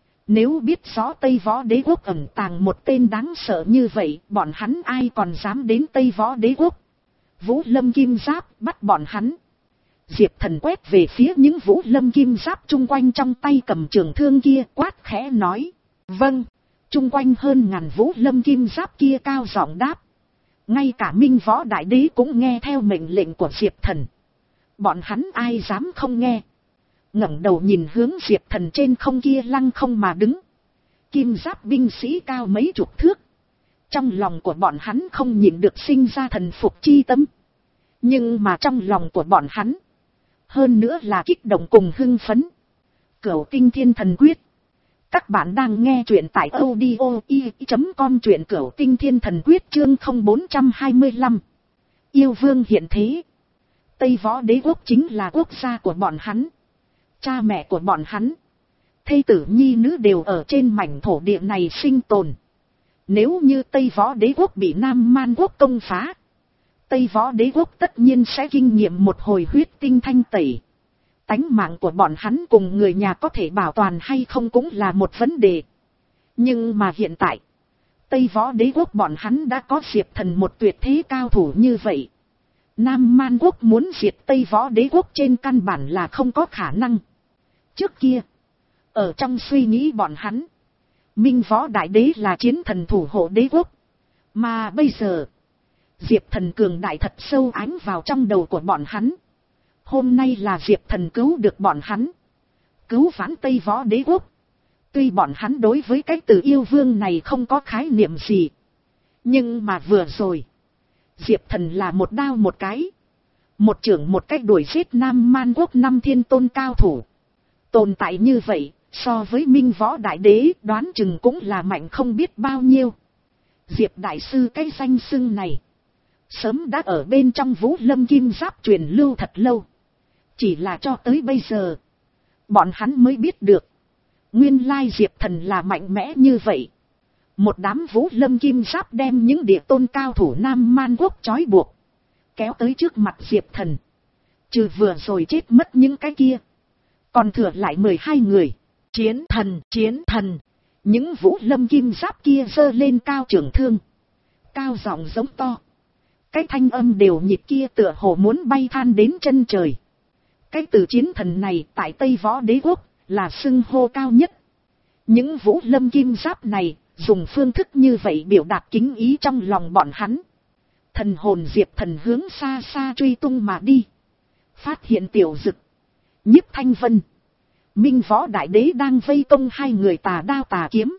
Nếu biết rõ Tây Võ Đế quốc ẩn tàng một tên đáng sợ như vậy, bọn hắn ai còn dám đến Tây Võ Đế quốc. Vũ Lâm Kim Giáp bắt bọn hắn. Diệp Thần quét về phía những Vũ Lâm Kim Giáp chung quanh trong tay cầm trường thương kia, quát khẽ nói. Vâng. Chung quanh hơn ngàn Vũ Lâm Kim Giáp kia cao giọng đáp. Ngay cả Minh Võ Đại Đế cũng nghe theo mệnh lệnh của Diệp Thần. Bọn hắn ai dám không nghe. Ngẩng đầu nhìn hướng Diệp Thần trên không kia lăng không mà đứng. Kim giáp binh sĩ cao mấy chục thước. Trong lòng của bọn hắn không nhịn được sinh ra thần phục chi tâm. Nhưng mà trong lòng của bọn hắn, hơn nữa là kích động cùng hưng phấn. Cửu Tinh Thiên Thần Quyết. Các bạn đang nghe truyện tại audio i chấm com, truyện Cửu Tinh Thiên Thần Quyết chương không bốn hai lăm. Yêu vương hiện thế. Tây Võ Đế quốc chính là quốc gia của bọn hắn. Cha mẹ của bọn hắn, thê tử nhi nữ đều ở trên mảnh thổ địa này sinh tồn. Nếu như Tây Võ Đế quốc bị Nam Man quốc công phá, Tây Võ Đế quốc tất nhiên sẽ kinh nghiệm một hồi huyết tinh thanh tẩy. Tánh mạng của bọn hắn cùng người nhà có thể bảo toàn hay không cũng là một vấn đề. Nhưng mà hiện tại, Tây Võ Đế quốc bọn hắn đã có Diệp Thần một tuyệt thế cao thủ như vậy. Nam Man quốc muốn diệt Tây Võ Đế quốc trên căn bản là không có khả năng. Trước kia, ở trong suy nghĩ bọn hắn, Minh Võ Đại Đế là chiến thần thủ hộ đế quốc. Mà bây giờ, Diệp Thần cường đại thật sâu ánh vào trong đầu của bọn hắn. Hôm nay là Diệp Thần cứu được bọn hắn, cứu vãn Tây Võ Đế quốc. Tuy bọn hắn đối với cái từ yêu vương này không có khái niệm gì, nhưng mà vừa rồi, Diệp Thần là một đao một cái, một chưởng một cách đuổi giết Nam Man quốc năm thiên tôn cao thủ. Tồn tại như vậy, so với Minh Võ Đại Đế đoán chừng cũng là mạnh không biết bao nhiêu. Diệp Đại Sư cái danh xưng này, sớm đã ở bên trong Vũ Lâm Kim Giáp truyền lưu thật lâu. Chỉ là cho tới bây giờ, bọn hắn mới biết được, nguyên lai Diệp Thần là mạnh mẽ như vậy. Một đám Vũ Lâm Kim Giáp đem những địa tôn cao thủ Nam Man quốc trói buộc, kéo tới trước mặt Diệp Thần. Trừ vừa rồi chết mất những cái kia, còn thừa lại mười hai người. Chiến thần, chiến thần. Những Vũ Lâm Kim Giáp kia giơ lên cao trường thương, cao giọng giống to. Cái thanh âm đều nhịp kia tựa hồ muốn bay than đến chân trời. Cái từ chiến thần này tại Tây Võ Đế quốc là xưng hô cao nhất. Những Vũ Lâm Kim Giáp này dùng phương thức như vậy biểu đạt kính ý trong lòng bọn hắn. Thần hồn Diệp Thần hướng xa xa truy tung mà đi. Phát hiện Tiểu Dực, Nhiếp Thanh Vân, Minh Võ Đại Đế đang vây công hai người Tà Đao Tà Kiếm.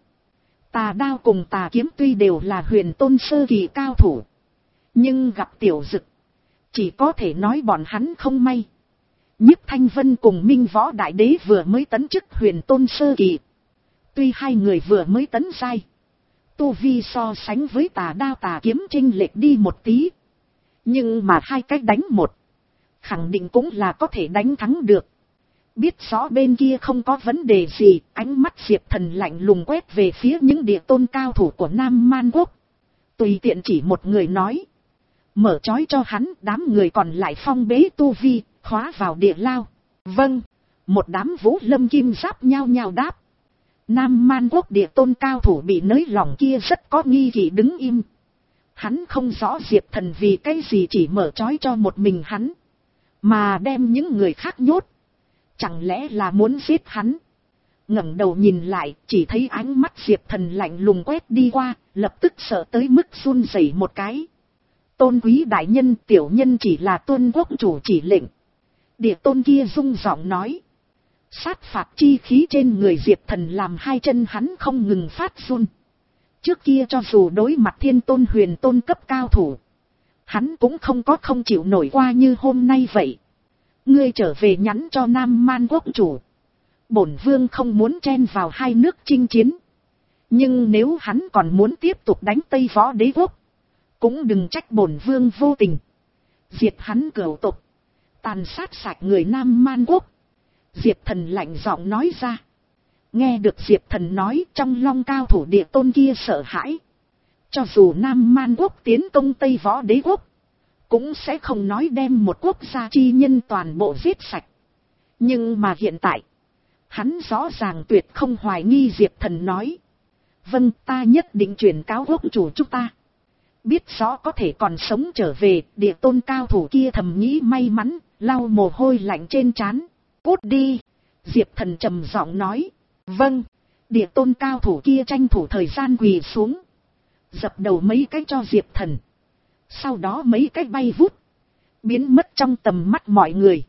Tà Đao cùng Tà Kiếm tuy đều là huyền tôn sơ kỳ cao thủ, nhưng gặp Tiểu Dực, chỉ có thể nói bọn hắn không may. Nhiếp Thanh Vân cùng Minh Võ Đại Đế vừa mới tấn chức huyền tôn sơ kỳ. Tuy hai người vừa mới tấn giai, tu vi so sánh với Tà Đao Tà Kiếm chênh lệch đi một tí, nhưng mà hai cách đánh một, khẳng định cũng là có thể đánh thắng được. Biết rõ bên kia không có vấn đề gì, ánh mắt Diệp Thần lạnh lùng quét về phía những địa tôn cao thủ của Nam Man Quốc. Tùy tiện chỉ một người nói, mở trói cho hắn, đám người còn lại phong bế tu vi, khóa vào địa lao. Vâng, một đám vũ lâm kim giáp nhao nhao đáp. Nam Man Quốc địa tôn cao thủ bị nới lỏng kia rất có nghi kỵ đứng im. Hắn không rõ Diệp Thần vì cái gì chỉ mở trói cho một mình hắn, mà đem những người khác nhốt. Chẳng lẽ là muốn giết hắn? Ngẩng đầu nhìn lại, chỉ thấy ánh mắt Diệp Thần lạnh lùng quét đi qua, lập tức sợ tới mức run rẩy một cái. Tôn quý đại nhân, tiểu nhân chỉ là tuân quốc chủ chỉ lệnh. Địa tôn kia rung giọng nói. Sát phạt chi khí trên người Diệp Thần làm hai chân hắn không ngừng phát run. Trước kia cho dù đối mặt thiên tôn huyền tôn cấp cao thủ, hắn cũng không có không chịu nổi qua như hôm nay vậy. Ngươi trở về nhắn cho Nam Man Quốc chủ. Bổn vương không muốn chen vào hai nước chinh chiến. Nhưng nếu hắn còn muốn tiếp tục đánh Tây Võ Đế quốc, cũng đừng trách bổn vương vô tình. Diệt hắn cửu tộc, tàn sát sạch người Nam Man Quốc. Diệp Thần lạnh giọng nói ra. Nghe được Diệp Thần nói, trong long cao thủ địa tôn kia sợ hãi. Cho dù Nam Man Quốc tiến công Tây Võ Đế quốc, cũng sẽ không nói đem một quốc gia chi nhân toàn bộ giết sạch. Nhưng mà hiện tại, hắn rõ ràng tuyệt không hoài nghi Diệp Thần nói. Vâng, ta nhất định chuyển cáo quốc chủ chúng ta. Biết rõ có thể còn sống trở về, địa tôn cao thủ kia thầm nghĩ may mắn, lau mồ hôi lạnh trên trán. Cút đi, Diệp Thần trầm giọng nói. Vâng, địa tôn cao thủ kia tranh thủ thời gian quỳ xuống, dập đầu mấy cái cho Diệp Thần. Sau đó mấy cái bay vút, biến mất trong tầm mắt mọi người.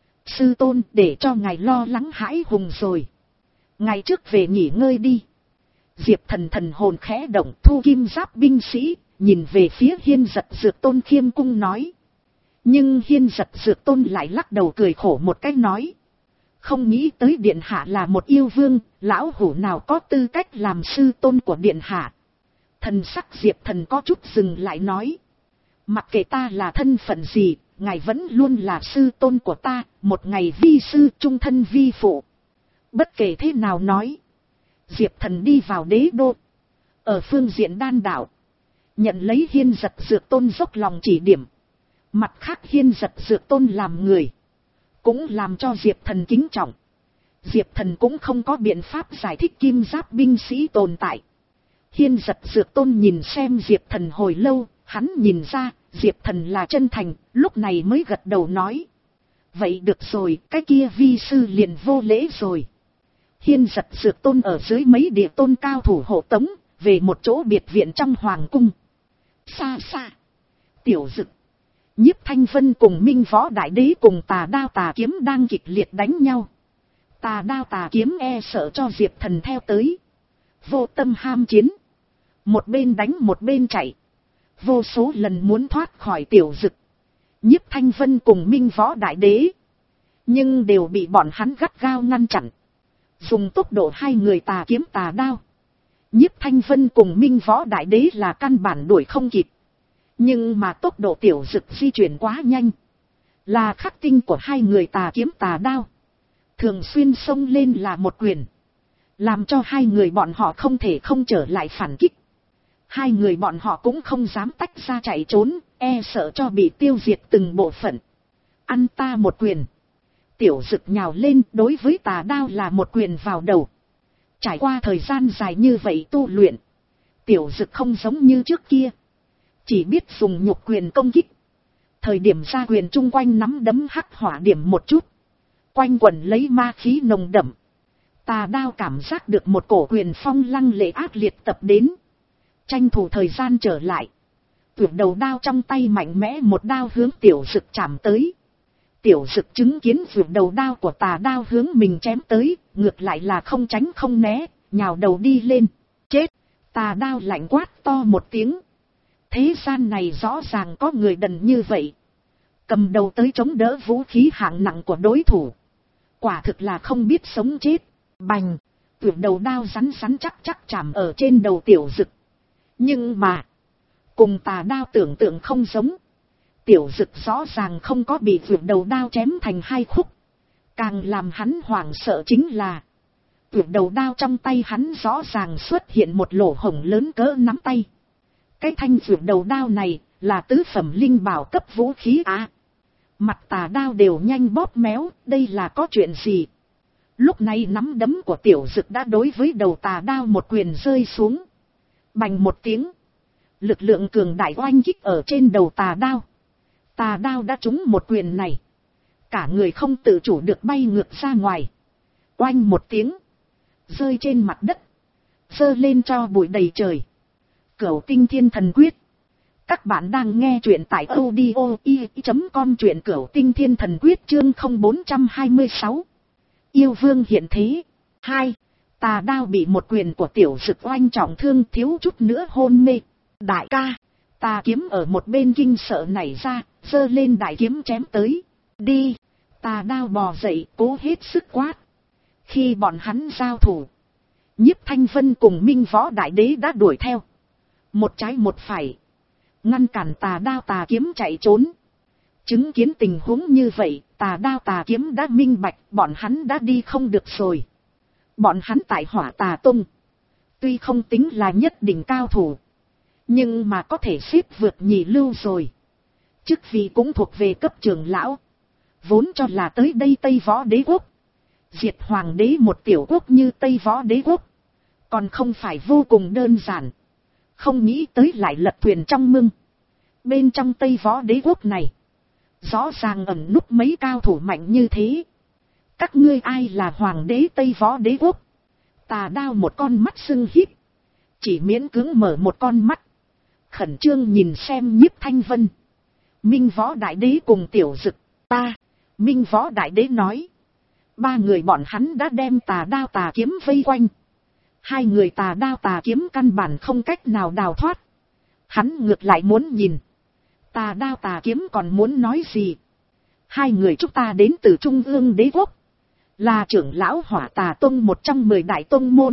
Sư tôn, để cho ngài lo lắng hãi hùng rồi. Ngài trước về nghỉ ngơi đi. Diệp Thần thần hồn khẽ động, thu kim giáp binh sĩ, nhìn về phía Hiên Giật Dược Tôn khiêm cung nói. Nhưng Hiên Giật Dược Tôn lại lắc đầu cười khổ một cái nói. Không nghĩ tới điện hạ là một yêu vương, lão hủ nào có tư cách làm sư tôn của điện hạ. Thần sắc Diệp Thần có chút dừng lại nói. Mặc kệ ta là thân phận gì, ngài vẫn luôn là sư tôn của ta, một ngày vi sư trung thân vi phụ. Bất kể thế nào nói, Diệp Thần đi vào đế đô, ở phương diện đan đạo, nhận lấy Hiên Giật Dược Tôn dốc lòng chỉ điểm. Mặt khác Hiên Giật Dược Tôn làm người, cũng làm cho Diệp Thần kính trọng. Diệp Thần cũng không có biện pháp giải thích kim giáp binh sĩ tồn tại. Hiên Giật Dược Tôn nhìn xem Diệp Thần hồi lâu, hắn nhìn ra Diệp Thần là chân thành, lúc này mới gật đầu nói. Vậy được rồi, cái kia vi sư liền vô lễ rồi. Hiên Giật Dược Tôn ở dưới mấy địa tôn cao thủ hộ tống, về một chỗ biệt viện trong hoàng cung. Xa xa, Tiểu Dực, Nhiếp Thanh Vân cùng Minh Võ Đại Đế cùng Tà Đao Tà Kiếm đang kịch liệt đánh nhau. Tà Đao Tà Kiếm e sợ cho Diệp Thần theo tới, vô tâm ham chiến, một bên đánh một bên chạy, vô số lần muốn thoát khỏi Tiểu Dực, Nhiếp Thanh Vân cùng Minh Võ Đại Đế, nhưng đều bị bọn hắn gắt gao ngăn chặn. Dùng tốc độ hai người Tà Kiếm Tà Đao, Nhiếp Thanh Vân cùng Minh Võ Đại Đế là căn bản đuổi không kịp. Nhưng mà tốc độ Tiểu Dực di chuyển quá nhanh, là khắc tinh của hai người Tà Kiếm Tà Đao, thường xuyên xông lên là một quyền, làm cho hai người bọn họ không thể không trở lại phản kích. Hai người bọn họ cũng không dám tách ra chạy trốn, e sợ cho bị tiêu diệt từng bộ phận. Ăn ta một quyền. Tiểu Dực nhào lên, đối với Tà Đao là một quyền vào đầu. Trải qua thời gian dài như vậy tu luyện, Tiểu Dực không giống như trước kia, chỉ biết dùng nhục quyền công kích. Thời điểm ra quyền chung quanh nắm đấm hắc hỏa điểm một chút, quanh quẩn lấy ma khí nồng đậm. Tà Đao cảm giác được một cổ quyền phong lăng lệ ác liệt tập đến, tranh thủ thời gian trở lại, Tuyệt đầu đao trong tay mạnh mẽ một đao hướng tiểu dực chạm tới. Tiểu dực chứng kiến tuyệt đầu đao của tà đao hướng mình chém tới, ngược lại là không tránh không né, nhào đầu đi lên. Chết! Tà đao lạnh quát to một tiếng. Thế gian này rõ ràng có người đần như vậy. Cầm đầu tới chống đỡ vũ khí hạng nặng của đối thủ. Quả thực là không biết sống chết. Bành! Tuyệt đầu đao rắn rắn chắc chắc chạm ở trên đầu tiểu dực. Nhưng mà, cùng tà đao tưởng tượng không giống. Tiểu dực rõ ràng không có bị tuyệt đầu đao chém thành hai khúc. Càng làm hắn hoảng sợ chính là, tuyệt đầu đao trong tay hắn rõ ràng xuất hiện một lỗ hổng lớn cỡ nắm tay. Cái thanh tuyệt đầu đao này là tứ phẩm linh bảo cấp vũ khí à. Mặt tà đao đều nhanh bóp méo, đây là có chuyện gì? Lúc này nắm đấm của tiểu dực đã đối với đầu tà đao một quyền rơi xuống. Bành một tiếng. Lực lượng cường đại oanh kích ở trên đầu tà đao. Tà đao đã trúng một quyền này. Cả người không tự chủ được bay ngược ra ngoài. Oanh một tiếng. Rơi trên mặt đất. Rơi lên cho bụi đầy trời. Cửu Tinh Thiên Thần Quyết. Các bạn đang nghe truyện tại audio i chấm com, truyện Cửu Tinh Thiên Thần Quyết chương không bốn hai sáu. Yêu vương hiện thế. Hai. Tà đao bị một quyền của tiểu dực oanh trọng thương, thiếu chút nữa hôn mê. Đại ca. Tà kiếm ở một bên kinh sợ nảy ra, giơ lên đại kiếm chém tới. Đi. Tà đao bò dậy, cố hết sức quát. Khi bọn hắn giao thủ, Nhiếp Thanh Vân cùng Minh Võ Đại Đế đã đuổi theo. Một trái một phải, ngăn cản tà đao tà kiếm chạy trốn. Chứng kiến tình huống như vậy, tà đao tà kiếm đã minh bạch, bọn hắn đã đi không được rồi. Bọn hắn tại Hỏa Tà Tông, tuy không tính là nhất đỉnh cao thủ, nhưng mà có thể xếp vượt nhị lưu rồi. Chức vị cũng thuộc về cấp trưởng lão, vốn cho là tới đây Tây Võ Đế Quốc. Diệt Hoàng đế một tiểu quốc như Tây Võ Đế Quốc, còn không phải vô cùng đơn giản. Không nghĩ tới lại lật thuyền trong mưng. Bên trong Tây Võ Đế Quốc này, rõ ràng ẩn núp mấy cao thủ mạnh như thế. Các ngươi ai là Hoàng đế Tây Võ Đế Quốc? Tà đao một con mắt sưng híp, chỉ miễn cưỡng mở một con mắt, khẩn trương nhìn xem Nhiếp Thanh Vân, Minh Võ Đại Đế cùng tiểu dực. Ta, Minh Võ Đại Đế nói. Ba người bọn hắn đã đem tà đao tà kiếm vây quanh. Hai người tà đao tà kiếm căn bản không cách nào đào thoát. Hắn ngược lại muốn nhìn. Tà đao tà kiếm còn muốn nói gì? Hai người chúng ta đến từ Trung ương Đế Quốc, là trưởng lão Hỏa Tà Tông một trong mười đại tông môn.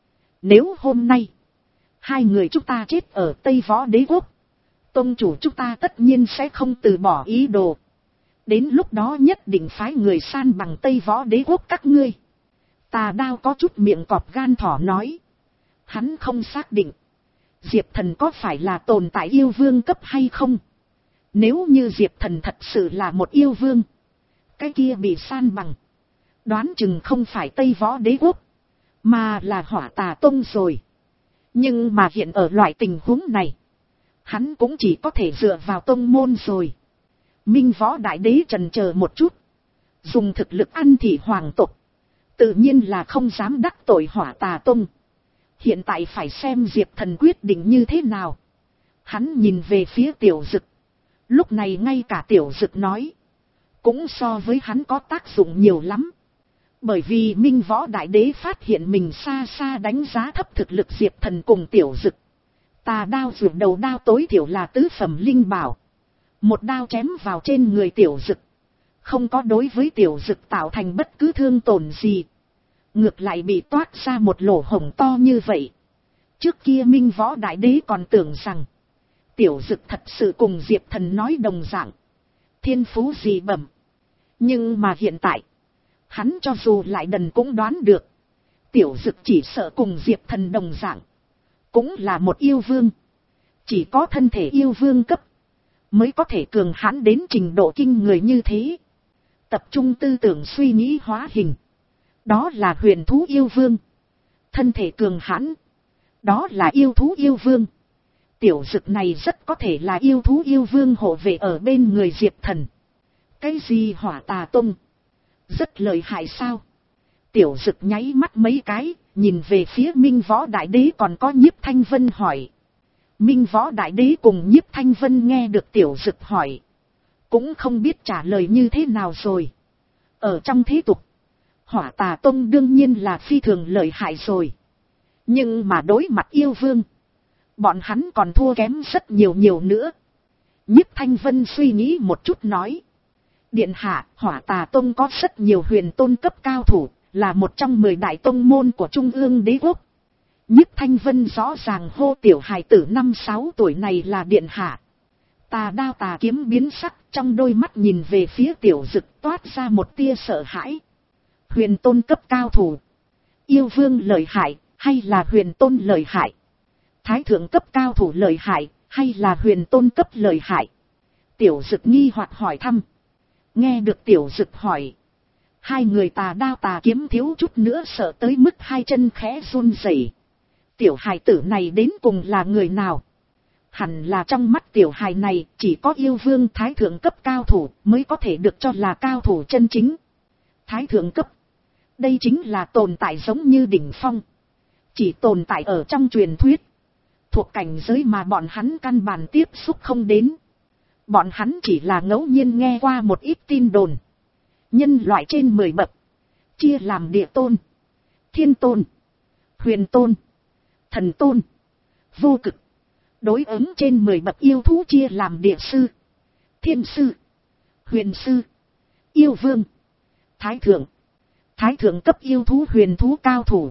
Nếu hôm nay hai người chúng ta chết ở Tây Võ Đế Quốc, tông chủ chúng ta tất nhiên sẽ không từ bỏ ý đồ. Đến lúc đó nhất định phái người san bằng Tây Võ Đế Quốc các ngươi. Tà đao có chút miệng cọp gan thỏ nói. Hắn không xác định Diệp Thần có phải là tồn tại yêu vương cấp hay không. Nếu như Diệp Thần thật sự là một yêu vương, cái kia bị san bằng, đoán chừng không phải Tây Võ Đế Quốc, mà là Hỏa Tà Tông rồi. Nhưng mà hiện ở loại tình huống này, hắn cũng chỉ có thể dựa vào tông môn rồi. Minh Võ Đại Đế trần chờ một chút, dùng thực lực ăn thị hoàng tộc, tự nhiên là không dám đắc tội Hỏa Tà Tông. Hiện tại phải xem Diệp Thần quyết định như thế nào. Hắn nhìn về phía tiểu dực. Lúc này ngay cả tiểu dực nói, cũng so với hắn có tác dụng nhiều lắm. Bởi vì Minh Võ Đại Đế phát hiện mình xa xa đánh giá thấp thực lực Diệp Thần cùng tiểu dực. Tà đao rượu đầu đao tối thiểu là tứ phẩm linh bảo. Một đao chém vào trên người tiểu dực, không có đối với tiểu dực tạo thành bất cứ thương tổn gì. Ngược lại bị toát ra một lỗ hổng to như vậy. Trước kia Minh Võ Đại Đế còn tưởng rằng tiểu dực thật sự cùng Diệp Thần nói đồng dạng, thiên phú gì bẩm. Nhưng mà hiện tại, hắn cho dù lại đần cũng đoán được, tiểu dực chỉ sợ cùng Diệp Thần đồng dạng, cũng là một yêu vương. Chỉ có thân thể yêu vương cấp mới có thể cường hãn đến trình độ kinh người như thế. Tập trung tư tưởng suy nghĩ hóa hình, đó là huyền thú yêu vương. Thân thể cường hãn, đó là yêu thú yêu vương. Tiểu dực này rất có thể là yêu thú yêu vương hộ vệ ở bên người Diệp Thần. Cái gì Hỏa Tà Tông? Rất lợi hại sao? Tiểu dực nháy mắt mấy cái, nhìn về phía Minh Võ Đại Đế còn có Nhiếp Thanh Vân hỏi. Minh Võ Đại Đế cùng Nhiếp Thanh Vân nghe được Tiểu Dực hỏi, cũng không biết trả lời như thế nào rồi. Ở trong thế tục, Hỏa Tà Tông đương nhiên là phi thường lợi hại rồi. Nhưng mà đối mặt yêu vương, bọn hắn còn thua kém rất nhiều nhiều nữa. Nhiếp Thanh Vân suy nghĩ một chút nói, điện hạ, Hỏa Tà Tông có rất nhiều huyền tôn cấp cao thủ, là một trong mười đại tông môn của Trung ương đế quốc. Nhiếp Thanh Vân rõ ràng hô tiểu hài tử năm sáu tuổi này là điện hạ. Tà đao tà kiếm biến sắc, trong đôi mắt nhìn về phía Tiểu Dực toát ra một tia sợ hãi. Huyền tôn cấp cao thủ, yêu vương lợi hại, hay là huyền tôn lợi hại? Thái thượng cấp cao thủ lợi hại, hay là huyền tôn cấp lợi hại? Tiểu Dực nghi hoặc hỏi thăm. Nghe được Tiểu Dực hỏi, hai người tà đao tà kiếm thiếu chút nữa sợ tới mức hai chân khẽ run rẩy. Tiểu hài tử này đến cùng là người nào? Hẳn là trong mắt tiểu hài này chỉ có yêu vương thái thượng cấp cao thủ mới có thể được cho là cao thủ chân chính. Thái thượng cấp, đây chính là tồn tại giống như đỉnh phong, chỉ tồn tại ở trong truyền thuyết, thuộc cảnh giới mà bọn hắn căn bản tiếp xúc không đến. Bọn hắn chỉ là ngẫu nhiên nghe qua một ít tin đồn. Nhân loại trên mười bậc, chia làm địa tôn, thiên tôn, huyền tôn, thần tôn, vô cực. Đối ứng trên mười bậc yêu thú chia làm địa sư, thiên sư, huyền sư, yêu vương, thái thượng. Thái thượng cấp yêu thú huyền thú cao thủ,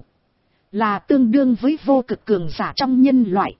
là tương đương với vô cực cường giả trong nhân loại,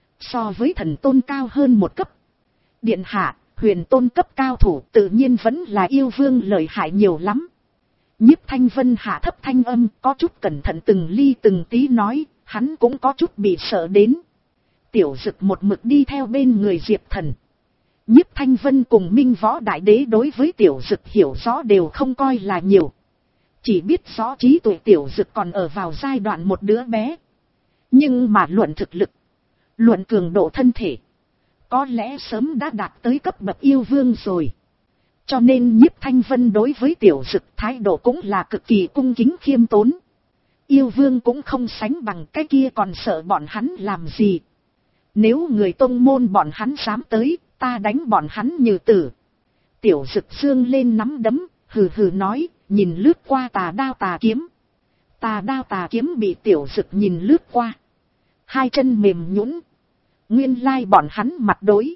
so với thần tôn cao hơn một cấp. Điện hạ, huyền tôn cấp cao thủ tự nhiên vẫn là yêu vương lợi hại nhiều lắm. Nhiếp Thanh Vân hạ thấp thanh âm, có chút cẩn thận từng ly từng tí nói, hắn cũng có chút bị sợ đến. Tiểu Dực một mực đi theo bên người Diệp Thần. Nhiếp Thanh Vân cùng Minh Võ Đại Đế đối với Tiểu Dực hiểu rõ đều không coi là nhiều. Chỉ biết rõ trí tuệ Tiểu Dực còn ở vào giai đoạn một đứa bé. Nhưng mà luận thực lực, luận cường độ thân thể, có lẽ sớm đã đạt tới cấp bậc yêu vương rồi. Cho nên Nhiếp Thanh Vân đối với Tiểu Dực thái độ cũng là cực kỳ cung kính khiêm tốn. Yêu vương cũng không sánh bằng, cái kia còn sợ bọn hắn làm gì? Nếu người tông môn bọn hắn dám tới, ta đánh bọn hắn như tử. Tiểu Dực dương lên nắm đấm, hừ hừ nói, nhìn lướt qua tà đao tà kiếm. Tà đao tà kiếm bị Tiểu Dực nhìn lướt qua, hai chân mềm nhũn. Nguyên lai bọn hắn mặt đối,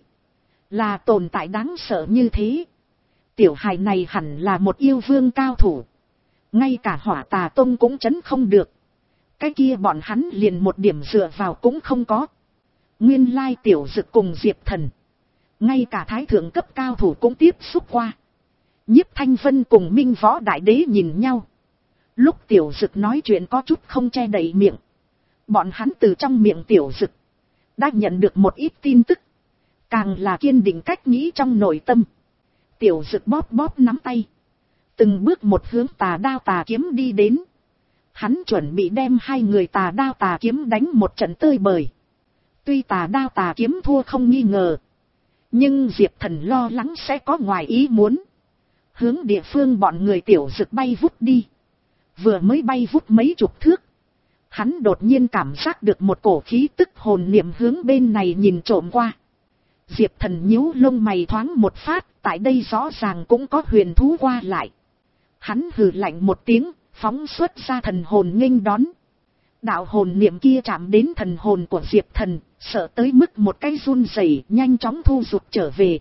là tồn tại đáng sợ như thế. Tiểu hài này hẳn là một yêu vương cao thủ, ngay cả Hỏa Tà Tông cũng chấn không được. Cái kia bọn hắn liền một điểm dựa vào cũng không có. Nguyên lai Tiểu Dực cùng Diệp Thần, ngay cả thái thượng cấp cao thủ cũng tiếp xúc qua. Nhiếp Thanh Vân cùng Minh Võ Đại Đế nhìn nhau. Lúc Tiểu Dực nói chuyện có chút không che đậy miệng, bọn hắn từ trong miệng Tiểu Dực đã nhận được một ít tin tức, càng là kiên định cách nghĩ trong nội tâm. Tiểu Dực bóp bóp nắm tay, từng bước một hướng tà đao tà kiếm đi đến. Hắn chuẩn bị đem hai người tà đao tà kiếm đánh một trận tơi bời. Tuy tà đao tà kiếm thua không nghi ngờ, nhưng Diệp Thần lo lắng sẽ có ngoài ý muốn. Hướng địa phương bọn người Tiểu Dực bay vút đi. Vừa mới bay vút mấy chục thước, hắn đột nhiên cảm giác được một cổ khí tức hồn niệm hướng bên này nhìn trộm qua. Diệp Thần nhíu lông mày thoáng một phát, tại đây rõ ràng cũng có huyền thú qua lại. Hắn hừ lạnh một tiếng, phóng xuất ra thần hồn nghênh đón. Đạo hồn niệm kia chạm đến thần hồn của Diệp Thần, sợ tới mức một cái run rẩy, nhanh chóng thu rụt trở về.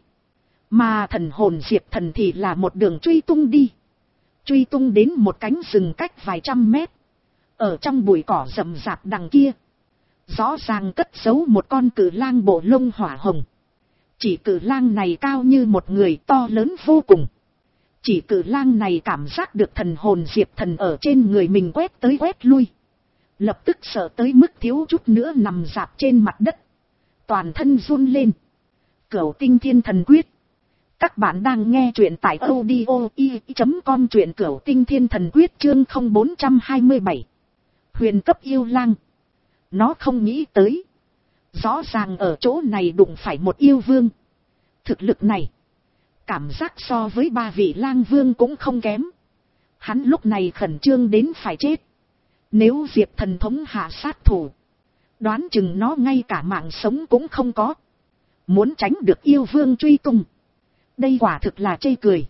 Mà thần hồn Diệp Thần thì là một đường truy tung đi. Truy tung đến một cánh rừng cách vài trăm mét. Ở trong bụi cỏ rậm rạp đằng kia, rõ ràng cất giấu một con cự lang bộ lông hỏa hồng. Chỉ cự lang này cao như một người, to lớn vô cùng. Chỉ cự lang này cảm giác được thần hồn Diệp Thần ở trên người mình quét tới quét lui. Lập tức sợ tới mức thiếu chút nữa nằm rạp trên mặt đất, toàn thân run lên. Cửu Tinh Thiên Thần Quyết. Các bạn đang nghe truyện tại audio i chấm com, truyện Cửu Tinh Thiên Thần Quyết chương không bốn hai bảy. Huyền cấp yêu lang. Nó không nghĩ tới, rõ ràng ở chỗ này đụng phải một yêu vương. Thực lực này, cảm giác so với ba vị lang vương cũng không kém. Hắn lúc này khẩn trương đến phải chết. Nếu Diệp Thần thống hạ sát thủ, Đoán chừng nó ngay cả mạng sống cũng không có. Muốn tránh được yêu vương truy tung. Đây quả thực là chê cười.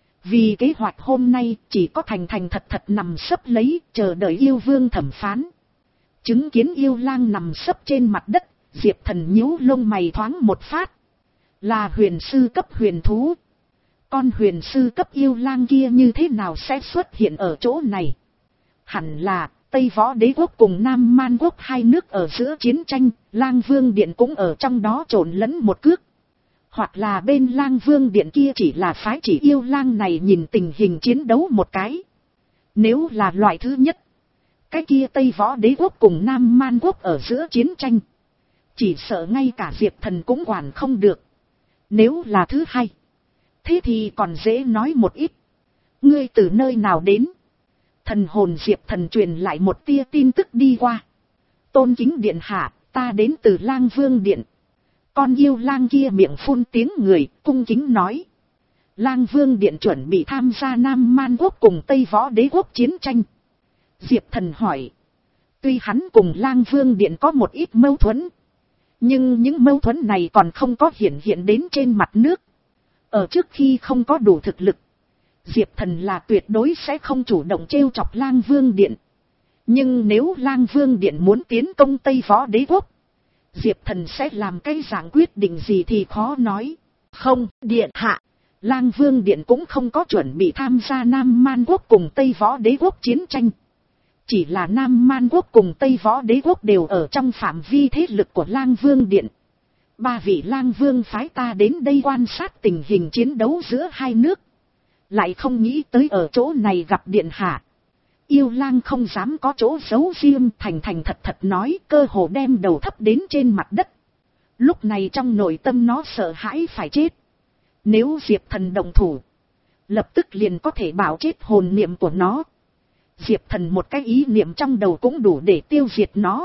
Vì kế hoạch hôm nay chỉ có thành thành thật thật nằm sấp lấy, chờ đợi yêu vương thẩm phán. Chứng kiến yêu lang nằm sấp trên mặt đất, Diệp Thần nhíu lông mày thoáng một phát. Là huyền sư cấp huyền thú. Con huyền sư cấp yêu lang kia như thế nào sẽ xuất hiện ở chỗ này? Hẳn là Tây Võ Đế quốc cùng Nam Man quốc hai nước ở giữa chiến tranh, Lang Vương Điện cũng ở trong đó trộn lẫn một cước. Hoặc là bên Lang Vương Điện kia chỉ là phái chỉ yêu lang này nhìn tình hình chiến đấu một cái. Nếu là loại thứ nhất, cái kia Tây Võ Đế quốc cùng Nam Man quốc ở giữa chiến tranh, chỉ sợ ngay cả Diệp Thần cũng quản không được. Nếu là thứ hai, thế thì còn dễ nói một ít. Ngươi từ nơi nào đến? Thần hồn Diệp Thần truyền lại một tia tin tức đi qua. Tôn kính điện hạ, ta đến từ Lang Vương Điện. Con yêu lang kia miệng phun tiếng người, cung kính nói. Lang Vương Điện chuẩn bị tham gia Nam Man quốc cùng Tây Võ Đế quốc chiến tranh. Diệp Thần hỏi. Tuy hắn cùng Lang Vương Điện có một ít mâu thuẫn, nhưng những mâu thuẫn này còn không có hiện hiện đến trên mặt nước. Ở trước khi không có đủ thực lực, Diệp Thần là tuyệt đối sẽ không chủ động trêu chọc Lang Vương Điện. Nhưng nếu Lang Vương Điện muốn tiến công Tây Võ Đế quốc, Diệp Thần sẽ làm cái dạng quyết định gì thì khó nói. Không, điện hạ, Lang Vương Điện cũng không có chuẩn bị tham gia Nam Man quốc cùng Tây Võ Đế quốc chiến tranh. Chỉ là Nam Man quốc cùng Tây Võ Đế quốc đều ở trong phạm vi thế lực của Lang Vương Điện. Ba vị Lang Vương phái ta đến đây quan sát tình hình chiến đấu giữa hai nước. Lại không nghĩ tới ở chỗ này gặp điện hạ. Yêu lang không dám có chỗ giấu riêng, thành thành thật thật nói, cơ hồ đem đầu thấp đến trên mặt đất. Lúc này trong nội tâm nó sợ hãi phải chết. Nếu Diệp Thần động thủ, lập tức liền có thể bảo chết hồn niệm của nó. Diệp Thần một cái ý niệm trong đầu cũng đủ để tiêu diệt nó.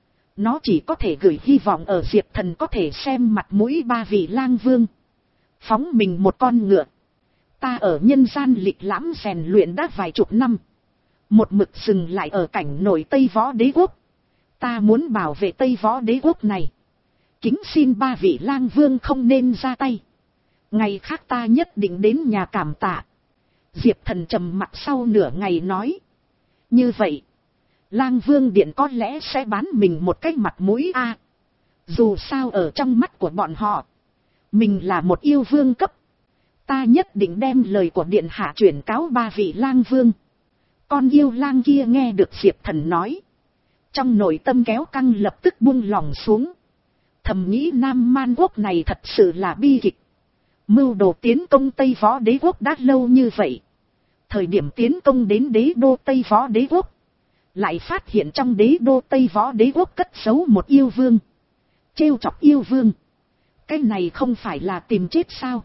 Nó chỉ có thể gửi hy vọng ở Diệp Thần có thể xem mặt mũi ba vị lang vương. Phóng mình một con ngựa. Ta ở nhân gian lịch lãm rèn luyện đã vài chục năm. Một mực dừng lại ở cảnh nội Tây Võ Đế quốc. Ta muốn bảo vệ Tây Võ Đế quốc này. Kính xin ba vị lang vương không nên ra tay. Ngày khác ta nhất định đến nhà cảm tạ. Diệp Thần trầm mặt sau nửa ngày nói. Như vậy, Lang Vương Điện có lẽ sẽ bán mình một cái mặt mũi a. À, dù sao ở trong mắt của bọn họ, mình là một yêu vương cấp. Ta nhất định đem lời của điện hạ chuyển cáo ba vị lang vương. Con yêu lang kia nghe được Diệp Thần nói, trong nội tâm kéo căng lập tức buông lỏng xuống. Thầm nghĩ Nam Man quốc này thật sự là bi kịch. Mưu đồ tiến công Tây Võ Đế quốc đã lâu như vậy. Thời điểm tiến công đến đế đô Tây Võ Đế quốc, lại phát hiện trong đế đô Tây Võ Đế quốc cất giấu một yêu vương. Trêu chọc yêu vương, cái này không phải là tìm chết sao?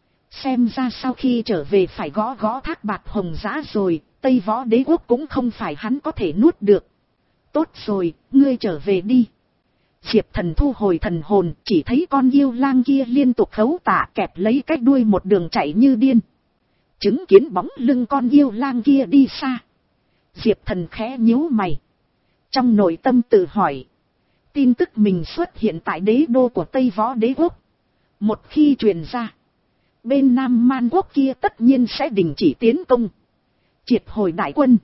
Xem ra sau khi trở về phải gõ gõ Thác Bạt Hồng Giã rồi. Tây Võ Đế quốc cũng không phải hắn có thể nuốt được. Tốt rồi, ngươi trở về đi. Diệp Thần thu hồi thần hồn, chỉ thấy con yêu lang kia liên tục khấu tạ kẹp lấy cái đuôi một đường chạy như điên. Chứng kiến bóng lưng con yêu lang kia đi xa, Diệp Thần khẽ nhíu mày. Trong nội tâm tự hỏi, tin tức mình xuất hiện tại đế đô của Tây Võ Đế quốc, một khi truyền ra, bên Nam Man quốc kia tất nhiên sẽ đình chỉ tiến công, triệt hồi đại quân.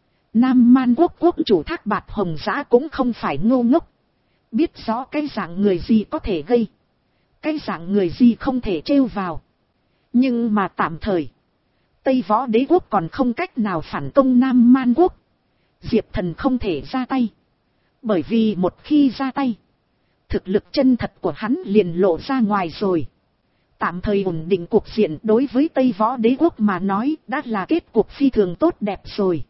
Nam Man quốc quốc chủ Thác Bạt Hồng Giã cũng không phải ngu ngốc, biết rõ cái dạng người gì có thể gây, cái dạng người gì không thể trêu vào. Nhưng mà tạm thời, Tây Võ Đế quốc còn không cách nào phản công Nam Man quốc. Diệp Thần không thể ra tay, bởi vì một khi ra tay, thực lực chân thật của hắn liền lộ ra ngoài rồi. Tạm thời ổn định cuộc diện đối với Tây Võ Đế quốc mà nói đã là kết cục phi thường tốt đẹp rồi.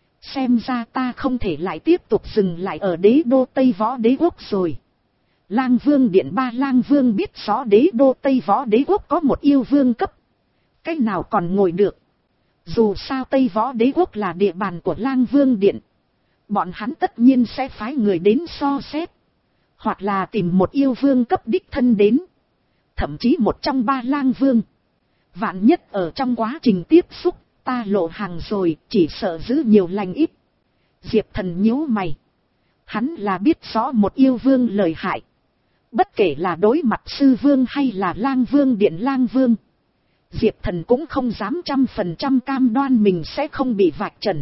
Xem ra ta không thể lại tiếp tục dừng lại ở đế đô Tây Võ Đế quốc rồi. Lang Vương Điện ba Lang Vương biết rõ đế đô Tây Võ Đế quốc có một yêu vương cấp. Cái nào còn ngồi được. Dù sao Tây Võ Đế quốc là địa bàn của Lang Vương Điện, bọn hắn tất nhiên sẽ phái người đến so xét, hoặc là tìm một yêu vương cấp đích thân đến, thậm chí một trong ba lang vương. Vạn nhất ở trong quá trình tiếp xúc, ta lộ hàng rồi, chỉ sợ giữ nhiều lành ít. Diệp Thần nhíu mày. Hắn là biết rõ một yêu vương lợi hại. Bất kể là đối mặt sư vương hay là lang vương điện lang vương. Diệp Thần cũng không dám trăm phần trăm cam đoan mình sẽ không bị vạch trần.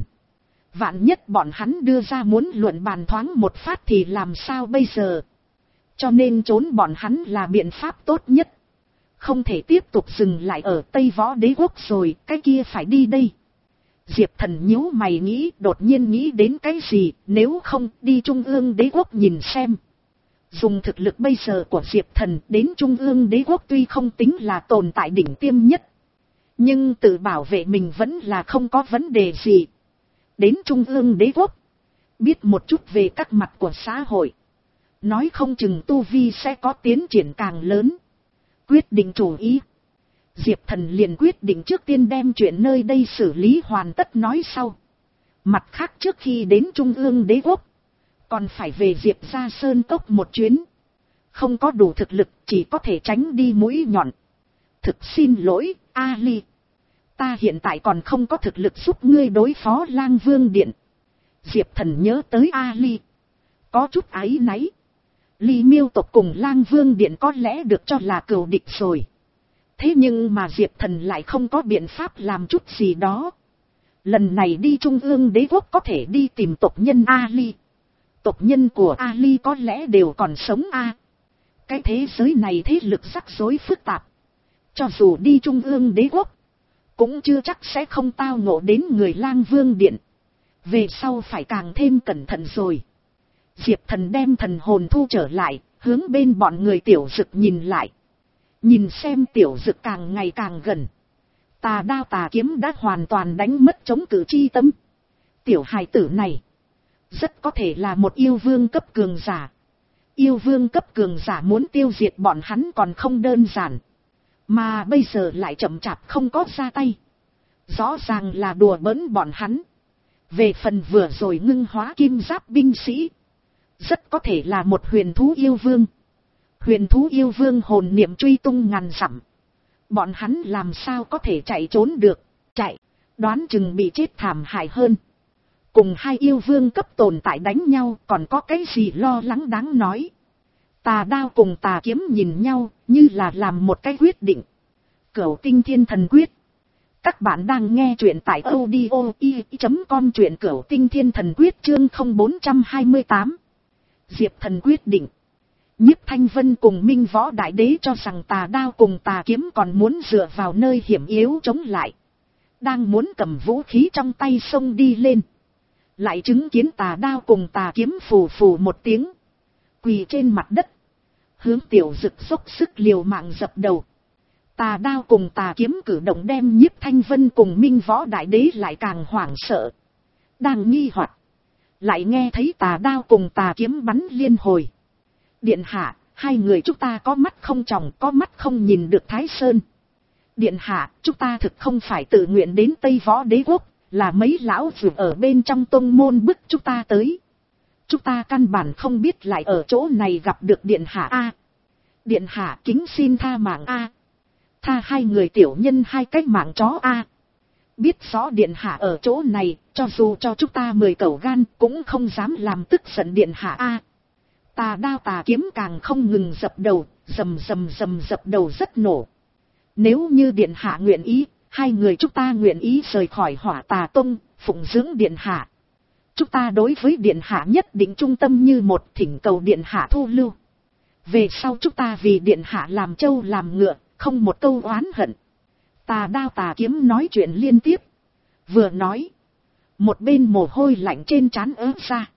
Vạn nhất bọn hắn đưa ra muốn luận bàn thoáng một phát thì làm sao bây giờ. Cho nên trốn bọn hắn là biện pháp tốt nhất. Không thể tiếp tục dừng lại ở Tây Võ Đế Quốc rồi, cái kia phải đi đây. Diệp Thần nhíu mày nghĩ, đột nhiên nghĩ đến cái gì, nếu không đi Trung ương Đế Quốc nhìn xem. Dùng thực lực bây giờ của Diệp Thần đến Trung ương Đế Quốc tuy không tính là tồn tại đỉnh tiêm nhất. Nhưng tự bảo vệ mình vẫn là không có vấn đề gì. Đến Trung ương Đế Quốc, biết một chút về các mặt của xã hội. Nói không chừng tu vi sẽ có tiến triển càng lớn. Quyết định chủ ý. Diệp Thần liền quyết định trước tiên đem chuyện nơi đây xử lý hoàn tất nói sau. Mặt khác trước khi đến Trung ương Đế Quốc, còn phải về Diệp ra Sơn Cốc một chuyến. Không có đủ thực lực, chỉ có thể tránh đi mũi nhọn. Thực xin lỗi, Ali. Ta hiện tại còn không có thực lực giúp ngươi đối phó Lang Vương Điện. Diệp Thần nhớ tới Ali. Có chút áy náy. Ly Miêu tộc cùng Lang Vương Điện có lẽ được cho là cừu địch rồi. Thế nhưng mà Diệp Thần lại không có biện pháp làm chút gì đó. Lần này đi Trung ương Đế Quốc có thể đi tìm tộc nhân Ali. Tộc nhân của Ali có lẽ đều còn sống a. Cái thế giới này thế lực rắc rối phức tạp. Cho dù đi Trung ương Đế Quốc, cũng chưa chắc sẽ không tao ngộ đến người Lang Vương Điện. Về sau phải càng thêm cẩn thận rồi. Diệp Thần đem thần hồn thu trở lại, hướng bên bọn người Tiểu Dực nhìn lại. Nhìn xem Tiểu Dực càng ngày càng gần. Tà đao tà kiếm đã hoàn toàn đánh mất chống cự chi tâm. Tiểu hài tử này rất có thể là một yêu vương cấp cường giả. Yêu vương cấp cường giả muốn tiêu diệt bọn hắn còn không đơn giản. Mà bây giờ lại chậm chạp không có ra tay. Rõ ràng là đùa bỡn bọn hắn. Về phần vừa rồi ngưng hóa kim giáp binh sĩ, rất có thể là một huyền thú yêu vương. Huyền thú yêu vương hồn niệm truy tung ngàn dặm. Bọn hắn làm sao có thể chạy trốn được. Chạy, đoán chừng bị chết thảm hại hơn. Cùng hai yêu vương cấp tồn tại đánh nhau còn có cái gì lo lắng đáng nói. Tà đao cùng tà kiếm nhìn nhau như là làm một cái quyết định. Cửu Tinh Thiên Thần Quyết. Các bạn đang nghe truyện tại audio i chấm com, truyện Cửu Tinh Thiên Thần Quyết chương không bốn hai tám. Diệp Thần quyết định. Nhiếp Thanh Vân cùng Minh Võ Đại Đế cho rằng tà đao cùng tà kiếm còn muốn dựa vào nơi hiểm yếu chống lại. Đang muốn cầm vũ khí trong tay xông đi lên. Lại chứng kiến tà đao cùng tà kiếm phù phù một tiếng. Quỳ trên mặt đất. Hướng Tiểu Dực dốc sức liều mạng dập đầu. Tà đao cùng tà kiếm cử động đem Nhiếp Thanh Vân cùng Minh Võ Đại Đế lại càng hoảng sợ. Đang nghi hoặc, lại nghe thấy tà đao cùng tà kiếm bắn liên hồi. Điện hạ, hai người chúng ta có mắt không tròng, có mắt không nhìn được Thái Sơn. Điện hạ, chúng ta thực không phải tự nguyện đến Tây Võ Đế Quốc, là mấy lão dù ở bên trong tông môn bức chúng ta tới. Chúng ta căn bản không biết lại ở chỗ này gặp được điện hạ a. Điện hạ kính xin tha mạng a. Tha hai người tiểu nhân hai cái mạng chó a. Biết rõ điện hạ ở chỗ này, cho dù cho chúng ta mười cẩu gan cũng không dám làm tức giận điện hạ a. Tà đao tà kiếm càng không ngừng dập đầu, rầm rầm rầm dập đầu rất nổ. Nếu như điện hạ nguyện ý, hai người chúng ta nguyện ý rời khỏi Hỏa Tà Tông, phụng dưỡng điện hạ. Chúng ta đối với điện hạ nhất định trung tâm như một, thỉnh cầu điện hạ thu lưu. Về sau chúng ta vì điện hạ làm trâu làm ngựa, không một câu oán hận. Tà đao tà kiếm nói chuyện liên tiếp. Vừa nói, một bên mồ hôi lạnh trên trán ớt ra.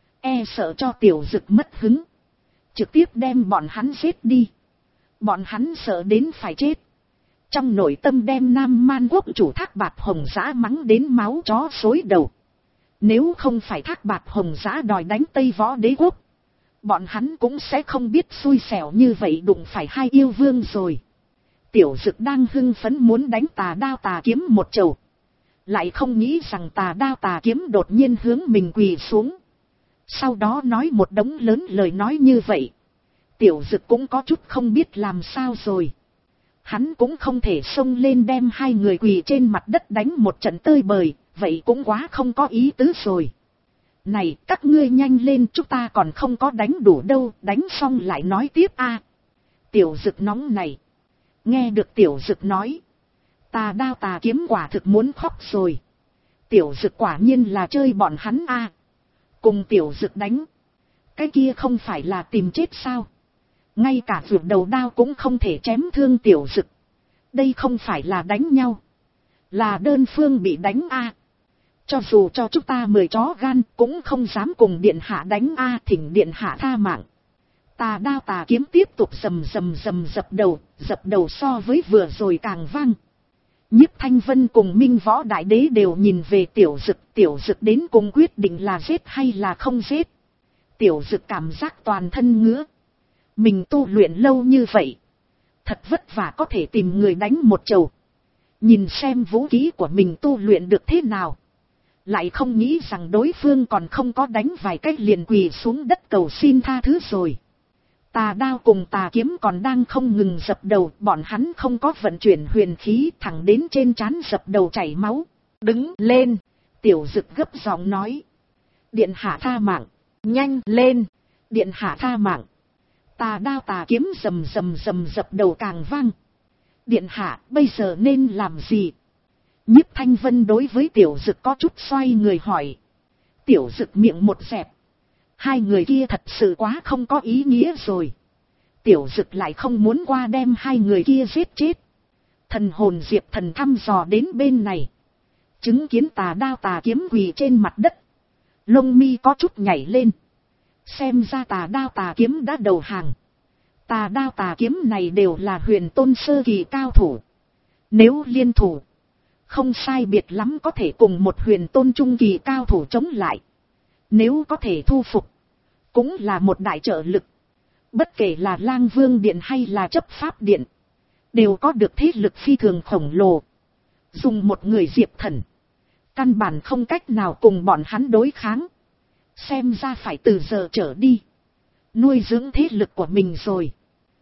E sợ cho Tiểu Dực mất hứng, trực tiếp đem bọn hắn giết đi. Bọn hắn sợ đến phải chết. Trong nội tâm đem Nam Man Quốc chủ Thác Bạt Hồng Giã mắng đến máu chó xối đầu. Nếu không phải Thác Bạt Hồng Giã đòi đánh Tây Võ Đế Quốc, bọn hắn cũng sẽ không biết xui xẻo như vậy đụng phải hai yêu vương rồi. Tiểu Dực đang hưng phấn muốn đánh tà đao tà kiếm một chầu. Lại không nghĩ rằng tà đao tà kiếm đột nhiên hướng mình quỳ xuống. Sau đó nói một đống lớn lời nói như vậy. Tiểu Dực cũng có chút không biết làm sao rồi. Hắn cũng không thể xông lên đem hai người quỳ trên mặt đất đánh một trận tơi bời, vậy cũng quá không có ý tứ rồi. Này các ngươi nhanh lên, chúng ta còn không có đánh đủ đâu, đánh xong lại nói tiếp a. Tiểu Dực nóng này. Nghe được Tiểu Dực nói. Tà Đao Tà Kiếm quả thực muốn khóc rồi. Tiểu Dực quả nhiên là chơi bọn hắn a. Cùng Tiểu Dực đánh. Cái kia không phải là tìm chết sao. Ngay cả vượt đầu đao cũng không thể chém thương Tiểu Dực. Đây không phải là đánh nhau. Là đơn phương bị đánh a. Cho dù cho chúng ta mười chó gan cũng không dám cùng điện hạ đánh a, thỉnh điện hạ tha mạng. Tà Đao Tà Kiếm tiếp tục rầm rầm rầm dập đầu, dập đầu so với vừa rồi càng vang. Nhiếp Thanh Vân cùng Minh Võ Đại Đế đều nhìn về Tiểu Dực, Tiểu Dực đến cùng quyết định là giết hay là không giết. Tiểu Dực cảm giác toàn thân ngứa. Mình tu luyện lâu như vậy. Thật vất vả có thể tìm người đánh một chầu. Nhìn xem vũ khí của mình tu luyện được thế nào. Lại không nghĩ rằng đối phương còn không có đánh vài cách liền quỳ xuống đất cầu xin tha thứ rồi. Tà Đao cùng Tà Kiếm còn đang không ngừng dập đầu, bọn hắn không có vận chuyển huyền khí, thẳng đến trên trán dập đầu chảy máu. Đứng lên, Tiểu Dực gấp giọng nói. Điện hạ tha mạng, nhanh lên, điện hạ tha mạng. Tà Đao Tà Kiếm rầm rầm rầm dập đầu càng vang. Điện hạ, bây giờ nên làm gì? Nhiếp Thanh Vân đối với Tiểu Dực có chút xoay người hỏi. Tiểu Dực miệng một dẹp. Hai người kia thật sự quá không có ý nghĩa rồi. Tiểu Dực lại không muốn qua đem hai người kia giết chết. Thần hồn Diệp Thần thăm dò đến bên này. Chứng kiến Tà Đao Tà Kiếm quỳ trên mặt đất. Lông mi có chút nhảy lên. Xem ra Tà Đao Tà Kiếm đã đầu hàng. Tà Đao Tà Kiếm này đều là huyền tôn sơ kỳ cao thủ. Nếu liên thủ, không sai biệt lắm có thể cùng một huyền tôn trung kỳ cao thủ chống lại. Nếu có thể thu phục, cũng là một đại trợ lực. Bất kể là Lang Vương Điện hay là Chấp Pháp Điện, đều có được thế lực phi thường khổng lồ. Dùng một người Diệp Thần, căn bản không cách nào cùng bọn hắn đối kháng. Xem ra phải từ giờ trở đi, nuôi dưỡng thế lực của mình rồi.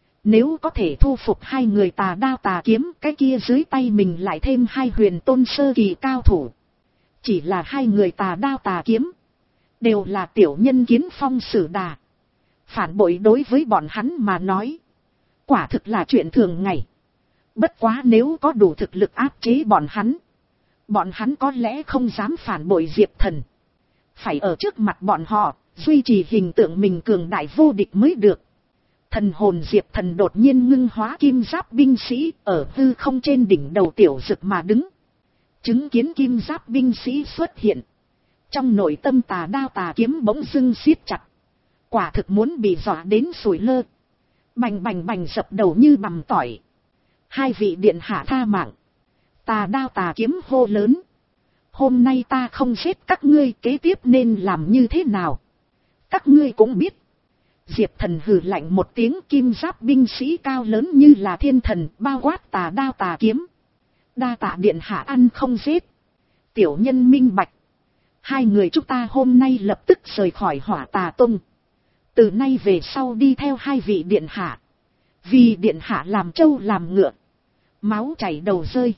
Nếu có thể thu phục hai người Tà Đao Tà Kiếm, cái kia dưới tay mình lại thêm hai huyền tôn sơ kỳ cao thủ. Chỉ là hai người Tà Đao Tà Kiếm đều là tiểu nhân Kiến Phong Sử Đà. Phản bội đối với bọn hắn mà nói, quả thực là chuyện thường ngày. Bất quá nếu có đủ thực lực áp chế bọn hắn, bọn hắn có lẽ không dám phản bội Diệp Thần. Phải ở trước mặt bọn họ, duy trì hình tượng mình cường đại vô địch mới được. Thần hồn Diệp Thần đột nhiên ngưng hóa kim giáp binh sĩ ở hư không trên đỉnh đầu Tiểu Dực mà đứng. Chứng kiến kim giáp binh sĩ xuất hiện. Trong nội tâm Tà Đao Tà Kiếm bỗng dưng siết chặt. Quả thực muốn bị dọa đến sủi lơ. Bành bành bành dập đầu như bằm tỏi. Hai vị điện hạ tha mạng. Tà Đao Tà Kiếm hô lớn. Hôm nay ta không giết các ngươi, kế tiếp nên làm như thế nào? Các ngươi cũng biết. Diệp Thần hừ lạnh một tiếng, kim giáp binh sĩ cao lớn như là thiên thần, bao quát Tà Đao Tà Kiếm. Đa tạ điện hạ ăn không giết. Tiểu nhân minh bạch. Hai người chúng ta hôm nay lập tức rời khỏi Hỏa Tà Tông. Từ nay về sau đi theo hai vị điện hạ. Vì điện hạ làm trâu làm ngựa. Máu chảy đầu rơi.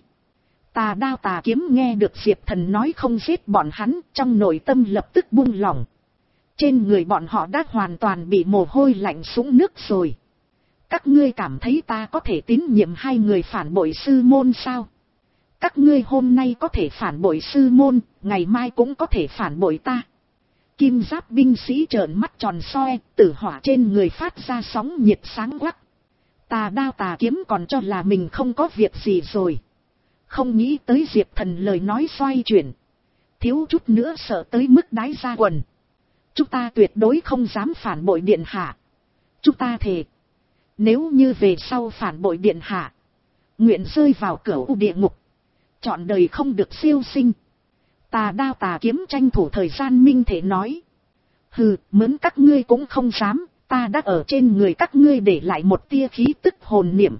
Tà Đao Tà Kiếm nghe được Diệp Thần nói không giết bọn hắn, trong nội tâm lập tức buông lỏng. Trên người bọn họ đã hoàn toàn bị mồ hôi lạnh sũng nước rồi. Các ngươi cảm thấy ta có thể tín nhiệm hai người phản bội sư môn sao? Các ngươi hôm nay có thể phản bội sư môn, ngày mai cũng có thể phản bội ta. Kim giáp binh sĩ trợn mắt tròn soi, tử hỏa trên người phát ra sóng nhiệt sáng quắc. Tà Đao Tà Kiếm còn cho là mình không có việc gì rồi. Không nghĩ tới Diệp Thần lời nói xoay chuyển. Thiếu chút nữa sợ tới mức đái ra quần. Chúng ta tuyệt đối không dám phản bội điện hạ. Chúng ta thề. Nếu như về sau phản bội điện hạ, nguyện rơi vào cửa u địa ngục. Chọn đời không được siêu sinh. Tà Đao Tà Kiếm tranh thủ thời gian minh thể nói. Hừ, mướn các ngươi cũng không dám. Ta đã ở trên người các ngươi để lại một tia khí tức hồn niệm.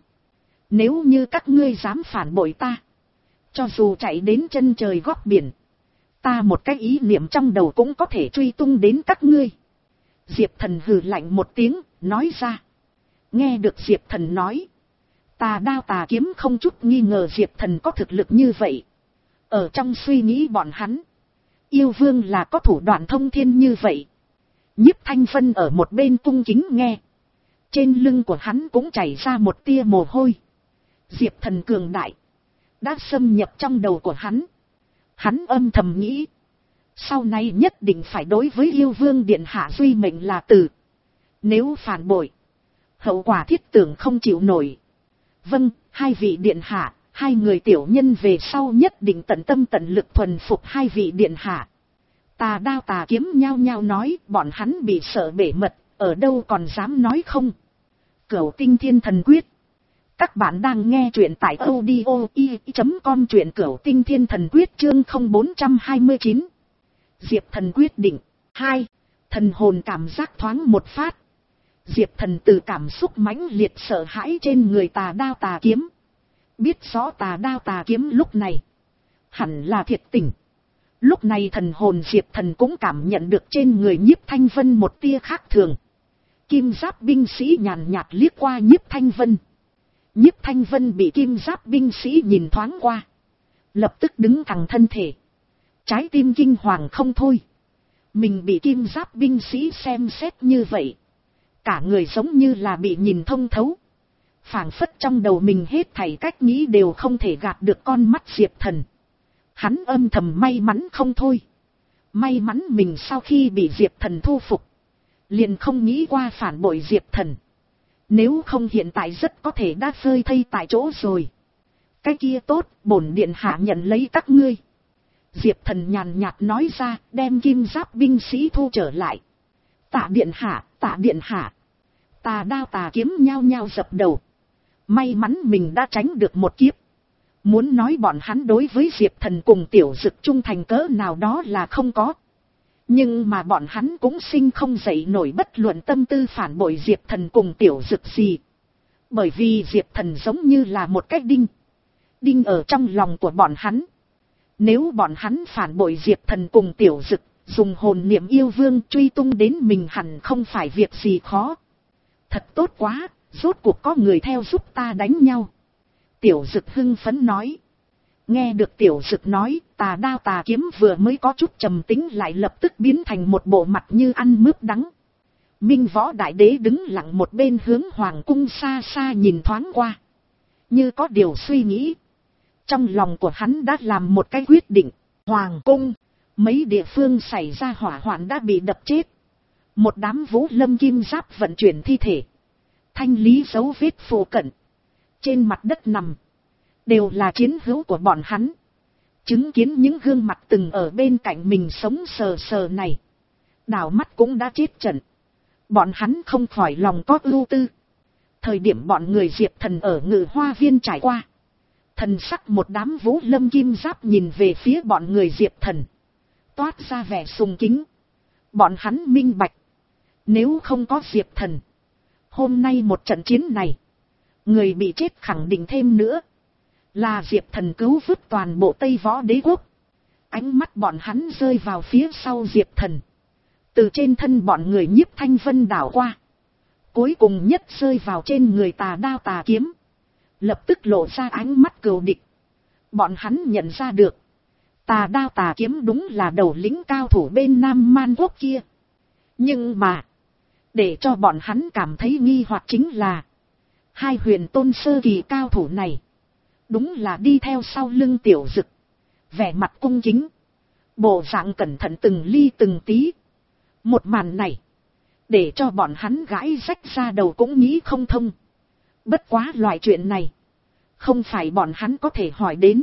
Nếu như các ngươi dám phản bội ta, cho dù chạy đến chân trời góc biển, ta một cái ý niệm trong đầu cũng có thể truy tung đến các ngươi. Diệp Thần hừ lạnh một tiếng, nói ra. Nghe được Diệp Thần nói, Tà Đao Tà Kiếm không chút nghi ngờ Diệp Thần có thực lực như vậy. Ở trong suy nghĩ bọn hắn, Yêu vương là có thủ đoạn thông thiên như vậy. Nhiếp Thanh Vân ở một bên cung kính nghe. Trên lưng của hắn cũng chảy ra một tia mồ hôi. Diệp Thần cường đại. Đã xâm nhập trong đầu của hắn. Hắn âm thầm nghĩ. Sau này nhất định phải đối với yêu vương điện hạ duy mệnh là tử. Nếu phản bội. Hậu quả thiết tưởng không chịu nổi. Vâng, hai vị điện hạ. Hai người tiểu nhân về sau nhất định tận tâm tận lực thuần phục hai vị điện hạ. Tà Đao Tà Kiếm nhao nhao nói, bọn hắn bị sợ bể mật, ở đâu còn dám nói không. Cửu Tinh Thiên Thần Quyết. Các bạn đang nghe truyện tại audio i chấm com, truyện Cửu Tinh Thiên Thần Quyết chương không bốn hai chín. Diệp Thần quyết định. hai. Thần hồn cảm giác thoáng một phát. Diệp Thần từ cảm xúc mãnh liệt sợ hãi trên người Tà Đao Tà Kiếm. Biết rõ Tà Đao Tà Kiếm lúc này hẳn là thiệt tình. Lúc này thần hồn Diệp Thần cũng cảm nhận được trên người Nhiếp Thanh Vân một tia khác thường. Kim giáp binh sĩ nhàn nhạt liếc qua Nhiếp Thanh Vân. Nhiếp Thanh Vân bị kim giáp binh sĩ nhìn thoáng qua. Lập tức đứng thẳng thân thể. Trái tim kinh hoàng không thôi. Mình bị kim giáp binh sĩ xem xét như vậy. Cả người giống như là bị nhìn thông thấu. Phảng phất trong đầu mình hết thảy cách nghĩ đều không thể gạt được con mắt Diệp Thần. Hắn âm thầm may mắn không thôi. May mắn mình sau khi bị Diệp Thần thu phục. Liền không nghĩ qua phản bội Diệp Thần. Nếu không hiện tại rất có thể đã phơi thây tại chỗ rồi. Cái kia tốt, bổn điện hạ nhận lấy các ngươi. Diệp Thần nhàn nhạt nói ra, đem kim giáp binh sĩ thu trở lại. Tạ điện hạ, tạ điện hạ. Tà Đao Tà Kiếm nhao nhao dập đầu. May mắn mình đã tránh được một kiếp. Muốn nói bọn hắn đối với Diệp Thần cùng Tiểu Dực trung thành cỡ nào đó là không có. Nhưng mà bọn hắn cũng sinh không dậy nổi bất luận tâm tư phản bội Diệp Thần cùng Tiểu Dực gì. Bởi vì Diệp Thần giống như là một cái đinh. Đinh ở trong lòng của bọn hắn. Nếu bọn hắn phản bội Diệp Thần cùng Tiểu Dực, dùng hồn niệm yêu vương truy tung đến mình hẳn không phải việc gì khó. Thật tốt quá, rốt cuộc có người theo giúp ta đánh nhau. Tiểu Dực hưng phấn nói. Nghe được Tiểu Dực nói, Tà Đao Tà Kiếm vừa mới có chút trầm tính lại lập tức biến thành một bộ mặt như ăn mướp đắng. Minh Võ Đại Đế đứng lặng một bên hướng hoàng cung xa xa nhìn thoáng qua. Như có điều suy nghĩ. Trong lòng của hắn đã làm một cái quyết định. Hoàng cung, mấy địa phương xảy ra hỏa hoạn đã bị đập chết. Một đám Vũ Lâm kim giáp vận chuyển thi thể. Thanh lý dấu vết phổ cận. Trên mặt đất nằm. Đều là chiến hữu của bọn hắn. Chứng kiến những gương mặt từng ở bên cạnh mình sống sờ sờ này. Đảo mắt cũng đã chết trận. Bọn hắn không khỏi lòng có ưu tư. Thời điểm bọn người Diệp Thần ở Ngự Hoa Viên trải qua. Thần sắc một đám Vũ Lâm kim giáp nhìn về phía bọn người Diệp Thần. Toát ra vẻ sùng kính. Bọn hắn minh bạch. Nếu không có Diệp Thần. Hôm nay một trận chiến này. Người bị chết khẳng định thêm nữa. Là Diệp Thần cứu vớt toàn bộ Tây Võ Đế Quốc. Ánh mắt bọn hắn rơi vào phía sau Diệp Thần. Từ trên thân bọn người Nhiếp Thanh Vân đảo qua. Cuối cùng nhất rơi vào trên người Tà Đao Tà Kiếm. Lập tức lộ ra ánh mắt cừu địch. Bọn hắn nhận ra được. Tà Đao Tà Kiếm đúng là đầu lĩnh cao thủ bên Nam Man Quốc kia. Nhưng mà. Để cho bọn hắn cảm thấy nghi hoặc chính là. Hai huyền tôn sơ kỳ cao thủ này. Đúng là đi theo sau lưng Tiểu Dực. Vẻ mặt cung kính. Bộ dạng cẩn thận từng ly từng tí. Một màn này. Để cho bọn hắn gãi rách ra đầu cũng nghĩ không thông. Bất quá loại chuyện này. Không phải bọn hắn có thể hỏi đến.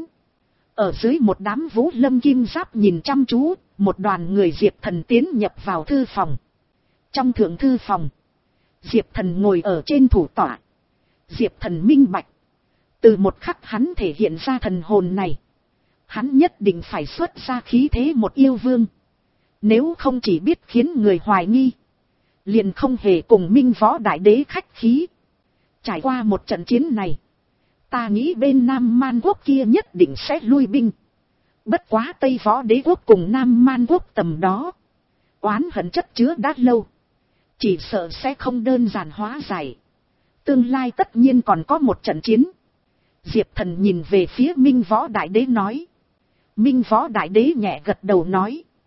Ở dưới một đám Vũ Lâm kim giáp nhìn chăm chú. Một đoàn người Diệp Thần tiến nhập vào thư phòng. Trong thượng thư phòng. Diệp Thần ngồi ở trên thủ tọa. Diệp Thần minh bạch. Từ một khắc hắn thể hiện ra thần hồn này. Hắn nhất định phải xuất ra khí thế một yêu vương. Nếu không chỉ biết khiến người hoài nghi. Liền không hề cùng Minh Võ Đại Đế khách khí. Trải qua một trận chiến này. Ta nghĩ bên Nam Man Quốc kia nhất định sẽ lui binh. Bất quá Tây Võ Đế Quốc cùng Nam Man Quốc tầm đó. Oán hận chất chứa đã lâu. Chỉ sợ sẽ không đơn giản hóa giải. Tương lai tất nhiên còn có một trận chiến. Diệp Thần nhìn về phía Minh Võ Đại Đế nói. Minh Võ Đại Đế nhẹ gật đầu nói.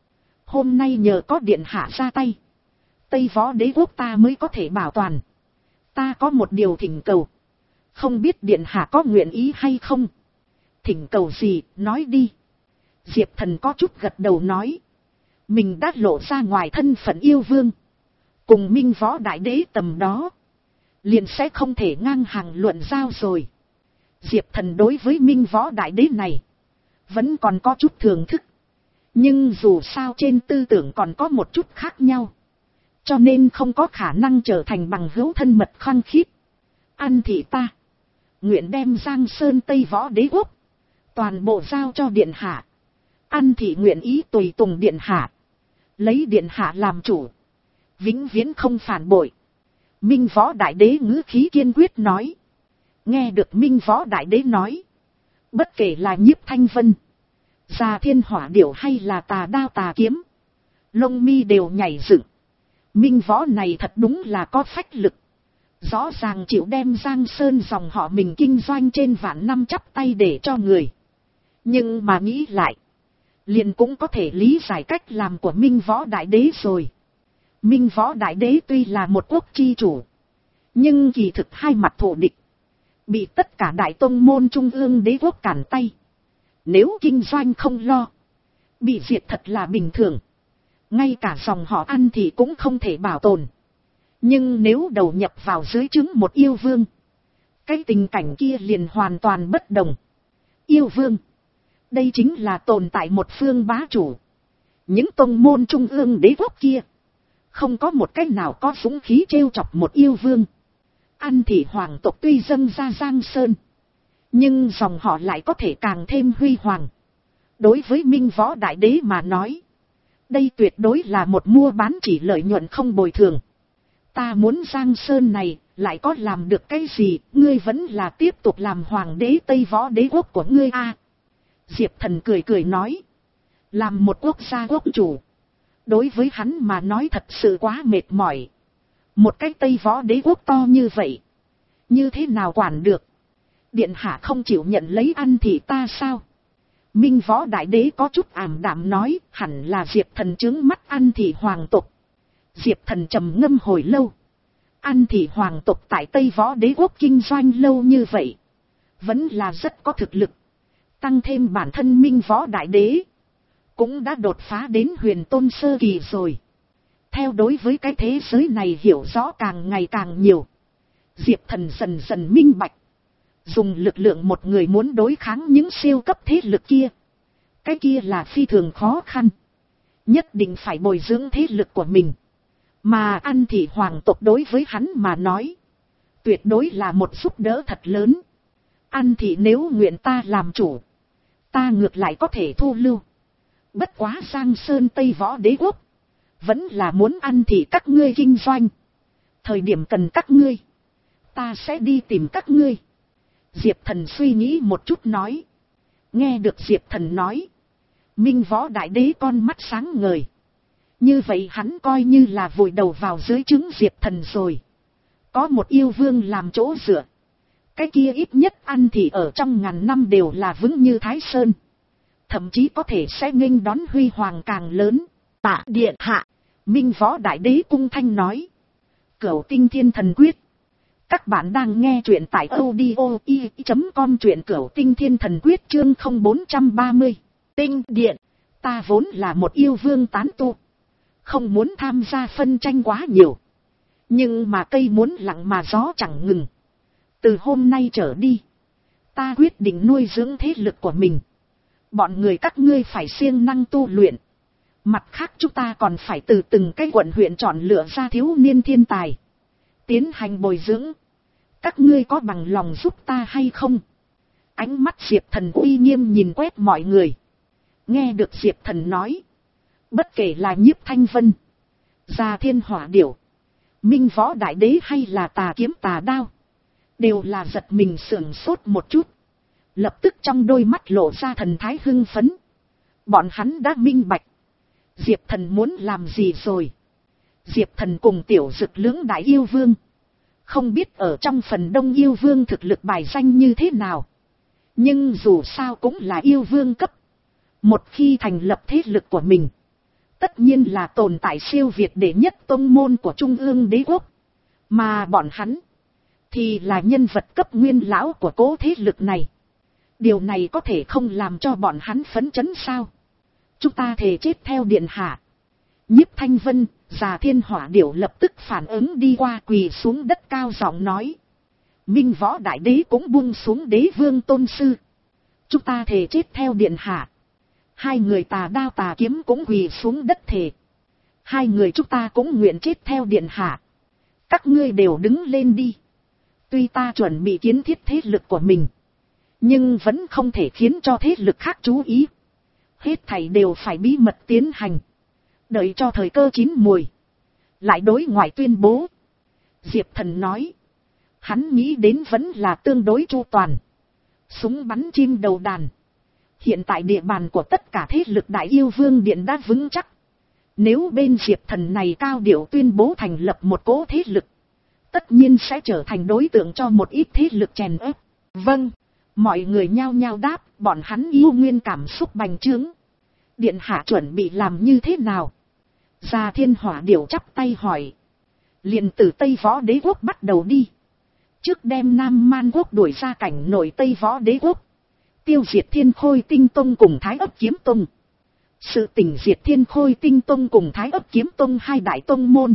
Hôm nay nhờ có điện hạ ra tay, Tây Võ Đế quốc ta mới có thể bảo toàn. Ta có một điều thỉnh cầu, không biết điện hạ có nguyện ý hay không? Thỉnh cầu gì, nói đi. Diệp Thần có chút gật đầu nói. Mình đã lộ ra ngoài thân phận yêu vương, cùng Minh Võ Đại Đế tầm đó, liền sẽ không thể ngang hàng luận giao rồi. Diệp Thần đối với Minh Võ Đại Đế này, vẫn còn có chút thưởng thức. Nhưng dù sao trên tư tưởng còn có một chút khác nhau, cho nên không có khả năng trở thành bằng hữu thân mật khăng khít. Ăn thị ta, nguyện đem Giang Sơn Tây Võ Đế quốc toàn bộ giao cho điện hạ. Ăn thị nguyện ý tùy tùng điện hạ, lấy điện hạ làm chủ, vĩnh viễn không phản bội. Minh Võ Đại Đế ngữ khí kiên quyết nói. Nghe được Minh Võ Đại Đế nói, bất kể là Nhiếp Thanh Vân, Già Thiên Hỏa Điểu hay là Tà Đao Tà Kiếm, lông mi đều nhảy dựng. Minh Võ này thật đúng là có phách lực, rõ ràng chịu đem Giang Sơn dòng họ mình kinh doanh trên vạn năm chắp tay để cho người. Nhưng mà nghĩ lại, liền cũng có thể lý giải cách làm của Minh Võ Đại Đế rồi. Minh Võ Đại Đế tuy là một quốc chi chủ, nhưng kỳ thực hai mặt thù địch, bị tất cả đại tông môn trung ương đế quốc cản tay. Nếu kinh doanh không lo, bị diệt thật là bình thường. Ngay cả dòng họ Ăn thì cũng không thể bảo tồn. Nhưng nếu đầu nhập vào dưới trướng một yêu vương, cái tình cảnh kia liền hoàn toàn bất đồng. Yêu vương, đây chính là tồn tại một phương bá chủ. Những tông môn trung ương đế quốc kia, không có một cách nào có dũng khí trêu chọc một yêu vương. Ăn thị hoàng tộc tuy dâng ra Giang Sơn, nhưng dòng họ lại có thể càng thêm huy hoàng. Đối với Minh Võ Đại Đế mà nói, đây tuyệt đối là một mua bán chỉ lợi nhuận không bồi thường. Ta muốn Giang Sơn này lại có làm được cái gì, ngươi vẫn là tiếp tục làm hoàng đế Tây Võ Đế quốc của ngươi a. À, Diệp Thần cười cười nói, làm một quốc gia quốc chủ, đối với hắn mà nói thật sự quá mệt mỏi. Một cái Tây Võ Đế quốc to như vậy, như thế nào quản được? Điện hạ không chịu nhận lấy Ăn thị ta sao? Minh Võ Đại Đế có chút ảm đạm nói, hẳn là Diệp Thần trướng mắt Ăn thị hoàng tộc. Diệp Thần trầm ngâm hồi lâu. Ăn thị hoàng tộc tại Tây Võ Đế quốc kinh doanh lâu như vậy, vẫn là rất có thực lực. Tăng thêm bản thân Minh Võ Đại Đế, cũng đã đột phá đến huyền tôn sơ kỳ rồi. Theo đối với cái thế giới này hiểu rõ càng ngày càng nhiều, Diệp Thần dần dần minh bạch. Dùng lực lượng một người muốn đối kháng những siêu cấp thế lực kia, cái kia là phi thường khó khăn. Nhất định phải bồi dưỡng thế lực của mình. Mà Ăn thị hoàng tộc đối với hắn mà nói, tuyệt đối là một giúp đỡ thật lớn. Ăn thị nếu nguyện ta làm chủ, ta ngược lại có thể thu lưu. Bất quá Giang Sơn Tây Võ Đế quốc, vẫn là muốn Ăn thị các ngươi kinh doanh. Thời điểm cần các ngươi, ta sẽ đi tìm các ngươi. Diệp Thần suy nghĩ một chút nói. Nghe được Diệp Thần nói, Minh Võ Đại Đế con mắt sáng ngời. Như vậy hắn coi như là vùi đầu vào dưới trướng Diệp Thần rồi. Có một yêu vương làm chỗ dựa, cái kia ít nhất Ăn thì ở trong ngàn năm đều là vững như Thái Sơn. Thậm chí có thể sẽ nghênh đón huy hoàng càng lớn. Tạ điện hạ, Minh Võ Đại Đế cung thanh nói. Cửu Tinh Thiên Thần Quyết. Các bạn đang nghe truyện tại audio i chấm com, truyện Cửu Tinh Thiên Thần Quyết chương không bốn ba mươi. Tinh điện, ta vốn là một yêu vương tán tu, không muốn tham gia phân tranh quá nhiều. Nhưng mà cây muốn lặng mà gió chẳng ngừng. Từ hôm nay trở đi, ta quyết định nuôi dưỡng thế lực của mình. Bọn người các ngươi phải siêng năng tu luyện. Mặt khác chúng ta còn phải từ từng cái quận huyện chọn lựa ra thiếu niên thiên tài, tiến hành bồi dưỡng. Các ngươi có bằng lòng giúp ta hay không? Ánh mắt Diệp Thần uy nghiêm nhìn quét mọi người. Nghe được Diệp Thần nói, bất kể là Nhiếp Thanh Vân, Già Thiên Hỏa Điểu, Minh Võ Đại Đế hay là Tà Kiếm Tà Đao, đều là giật mình sưởng sốt một chút. Lập tức trong đôi mắt lộ ra thần thái hưng phấn. Bọn hắn đã minh bạch Diệp Thần muốn làm gì rồi. Diệp Thần cùng Tiểu Dực lưỡng đại yêu vương, không biết ở trong phần đông yêu vương thực lực bài danh như thế nào, nhưng dù sao cũng là yêu vương cấp. Một khi thành lập thế lực của mình, tất nhiên là tồn tại siêu việt đệ nhất tông môn của Trung ương đế quốc. Mà bọn hắn thì là nhân vật cấp nguyên lão của cố thế lực này. Điều này có thể không làm cho bọn hắn phấn chấn sao? Chúng ta thề chết theo điện hạ. Nhiếp Thanh Vân, Già Thiên Hỏa Điểu lập tức phản ứng đi qua, quỳ xuống đất cao giọng nói. Minh Võ Đại Đế cũng buông xuống đế vương tôn sư. Chúng ta thề chết theo điện hạ. Hai người Tà Đao Tà Kiếm cũng quỳ xuống đất thề. Hai người chúng ta cũng nguyện chết theo điện hạ. Các ngươi đều đứng lên đi. Tuy ta chuẩn bị kiến thiết thế lực của mình, nhưng vẫn không thể khiến cho thế lực khác chú ý. Hết thảy đều phải bí mật tiến hành. Đợi cho thời cơ chín muồi, lại đối ngoại tuyên bố. Diệp Thần nói. Hắn nghĩ đến vẫn là tương đối chu toàn. Súng bắn chim đầu đàn. Hiện tại địa bàn của tất cả thế lực Đại Yêu Vương Điện đã vững chắc. Nếu bên Diệp Thần này cao điệu tuyên bố thành lập một cỗ thế lực, tất nhiên sẽ trở thành đối tượng cho một ít thế lực chèn ép. Vâng, mọi người nhao nhao đáp, bọn hắn yêu nguyên cảm xúc bành trướng. Điện hạ chuẩn bị làm như thế nào? Già Thiên Hỏa Điểu chắp tay hỏi. Liền từ Tây Võ Đế Quốc bắt đầu đi. Trước đem Nam Man Quốc đuổi ra cảnh nội Tây Võ Đế Quốc. Tiêu diệt Thiên Khôi Tinh Tông cùng Thái Ấp Kiếm Tông. Sự tình diệt Thiên Khôi Tinh Tông cùng Thái Ấp Kiếm Tông hai đại tông môn,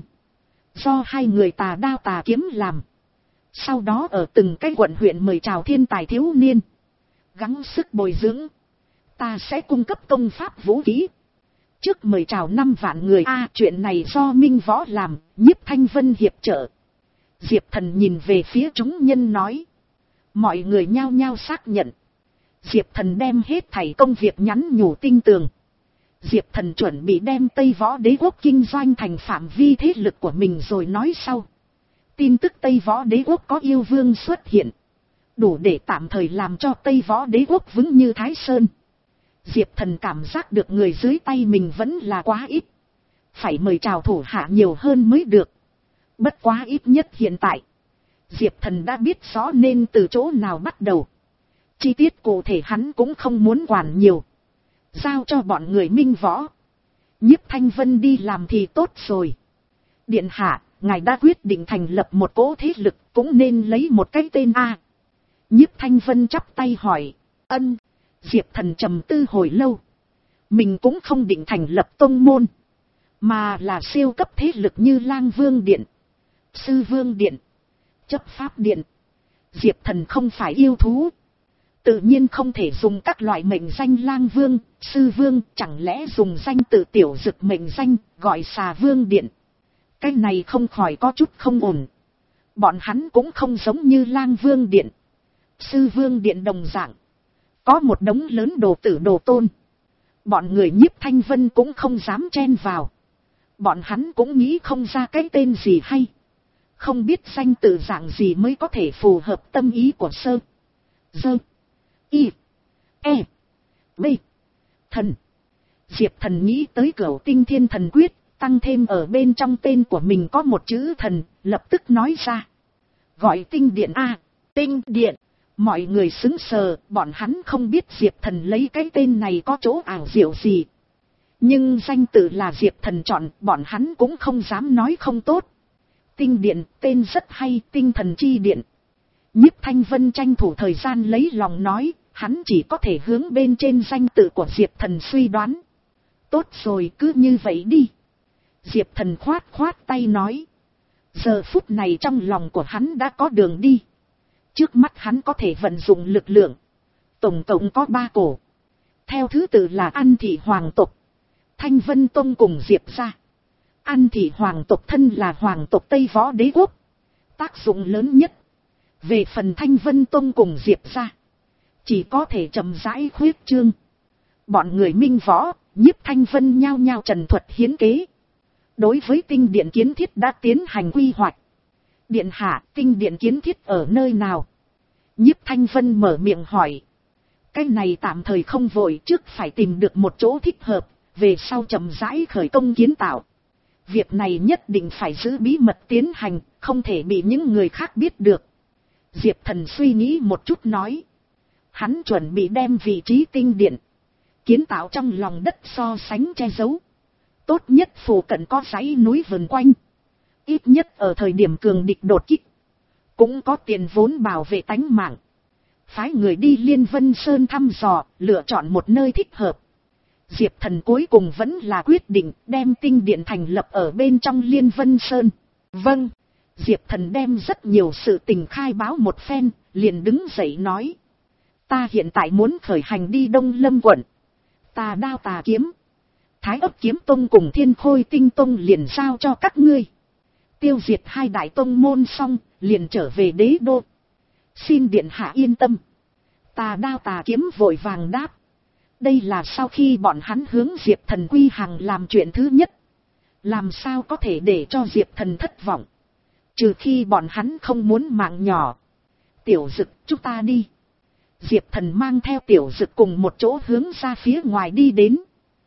do hai người Tà Đao Tà Kiếm làm. Sau đó ở từng cái quận huyện mời chào thiên tài thiếu niên, gắng sức bồi dưỡng. Ta sẽ cung cấp công pháp vũ khí. Trước mời chào năm vạn người. A, chuyện này do Minh Võ làm, Nhiếp Thanh Vân hiệp trợ. Diệp Thần nhìn về phía chúng nhân nói. Mọi người nhao nhao xác nhận. Diệp Thần đem hết thảy công việc nhắn nhủ tinh tường. Diệp Thần chuẩn bị đem Tây Võ Đế Quốc kinh doanh thành phạm vi thế lực của mình rồi nói sau. Tin tức Tây Võ Đế Quốc có yêu vương xuất hiện, đủ để tạm thời làm cho Tây Võ Đế Quốc vững như Thái Sơn. Diệp Thần cảm giác được người dưới tay mình vẫn là quá ít. Phải mời chào thủ hạ nhiều hơn mới được. Bất quá ít nhất hiện tại, Diệp Thần đã biết rõ nên từ chỗ nào bắt đầu. Chi tiết cụ thể hắn cũng không muốn quản nhiều. Giao cho bọn người Minh Võ, Nhiếp Thanh Vân đi làm thì tốt rồi. Điện hạ, ngài đã quyết định thành lập một cỗ thế lực, cũng nên lấy một cái tên A. Nhiếp Thanh Vân chắp tay hỏi. Ân. Diệp Thần trầm tư hồi lâu. Mình cũng không định thành lập tông môn, mà là siêu cấp thế lực như Lang Vương Điện, Sư Vương Điện, Chấp Pháp Điện. Diệp Thần không phải yêu thú, tự nhiên không thể dùng các loại mệnh danh Lang Vương, Sư Vương. Chẳng lẽ dùng danh tự tiểu dực mệnh danh, gọi Xà Vương Điện? Cái này không khỏi có chút không ổn. Bọn hắn cũng không giống như Lang Vương Điện, Sư Vương Điện đồng dạng, có một đống lớn đồ tử đồ tôn. Bọn người Nhiếp Thanh Vân cũng không dám chen vào. Bọn hắn cũng nghĩ không ra cái tên gì hay. Không biết danh tự dạng gì mới có thể phù hợp tâm ý của Sơ, Dơ, Y, E, B, Thần. Diệp Thần nghĩ tới Cửu Tinh Thiên Thần Quyết, tăng thêm ở bên trong tên của mình có một chữ thần, lập tức nói ra. Gọi Tinh Điện A. Tinh Điện. Mọi người sững sờ, bọn hắn không biết Diệp Thần lấy cái tên này có chỗ ảo diệu gì. Nhưng danh tự là Diệp Thần chọn, bọn hắn cũng không dám nói không tốt. Tinh Điện, tên rất hay, tinh thần chi điện. Nhiếp Thanh Vân tranh thủ thời gian lấy lòng nói, hắn chỉ có thể hướng bên trên danh tự của Diệp Thần suy đoán. Tốt rồi, cứ như vậy đi. Diệp Thần khoát khoát tay nói. Giờ phút này trong lòng của hắn đã có đường đi. Trước mắt hắn có thể vận dụng lực lượng. Tổng cộng có ba cổ. Theo thứ tự là An Thị Hoàng tộc, Thanh Vân Tông cùng Diệp gia. An Thị Hoàng tộc thân là Hoàng tộc Tây Võ Đế Quốc, tác dụng lớn nhất. Về phần Thanh Vân Tông cùng Diệp gia, chỉ có thể chậm rãi khuyết trương. Bọn người Minh Võ, Nhiếp Thanh Vân nhao nhao trần thuật hiến kế. Đối với tinh điện kiến thiết đã tiến hành quy hoạch. Điện hạ, tinh điện kiến thiết ở nơi nào? Nhiếp Thanh Vân mở miệng hỏi. Cái này tạm thời không vội, trước phải tìm được một chỗ thích hợp, về sau chậm rãi khởi công kiến tạo. Việc này nhất định phải giữ bí mật tiến hành, không thể bị những người khác biết được. Diệp Thần suy nghĩ một chút nói. Hắn chuẩn bị đem vị trí tinh điện kiến tạo trong lòng đất so sánh che giấu. Tốt nhất phù cận có dãy núi vần quanh. Ít nhất ở thời điểm cường địch đột kích. Cũng có tiền vốn bảo vệ tánh mạng. Phái người đi Liên Vân Sơn thăm dò, lựa chọn một nơi thích hợp. Diệp Thần cuối cùng vẫn là quyết định đem tinh điện thành lập ở bên trong Liên Vân Sơn. Vâng, Diệp Thần đem rất nhiều sự tình khai báo một phen, liền đứng dậy nói. Ta hiện tại muốn khởi hành đi Đông Lâm quận. Tà đao tà kiếm. Thái ấp kiếm tông cùng Thiên Khôi tinh tông liền giao cho các ngươi. Tiêu diệt hai đại tông môn xong, liền trở về đế đô. Xin điện hạ yên tâm. Tà đao tà kiếm vội vàng đáp. Đây là sau khi bọn hắn hướng Diệp Thần quy hàng làm chuyện thứ nhất. Làm sao có thể để cho Diệp Thần thất vọng. Trừ khi bọn hắn không muốn mạng nhỏ. Tiểu Dực, chúng ta đi. Diệp Thần mang theo Tiểu Dực cùng một chỗ hướng ra phía ngoài đi đến.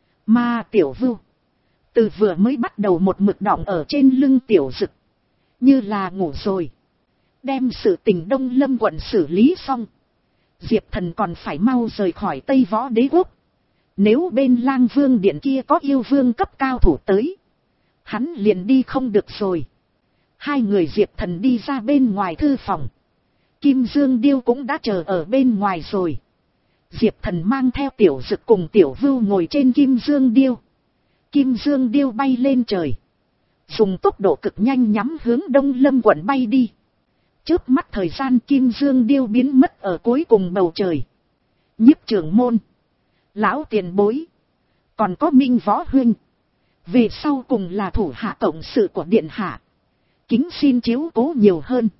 Mà Tiểu Vưu, từ vừa mới bắt đầu một mực đọng ở trên lưng Tiểu Dực, như là ngủ rồi. Đem sự tình Đông Lâm quận xử lý xong, Diệp Thần còn phải mau rời khỏi Tây Võ Đế quốc. Nếu bên Lang Vương điện kia có yêu vương cấp cao thủ tới, hắn liền đi không được rồi. Hai người Diệp Thần đi ra bên ngoài thư phòng. Kim Dương Điêu cũng đã chờ ở bên ngoài rồi. Diệp Thần mang theo Tiểu Dực cùng Tiểu Vưu ngồi trên Kim Dương Điêu. Kim Dương Điêu bay lên trời, dùng tốc độ cực nhanh nhắm hướng Đông Lâm quận bay đi. Chớp mắt thời gian Kim Dương Điêu biến mất ở cuối cùng bầu trời. Nhiếp trưởng môn, lão tiền bối, còn có Minh Võ huynh, về sau cùng là thủ hạ tổng sự của điện hạ, kính xin chiếu cố nhiều hơn.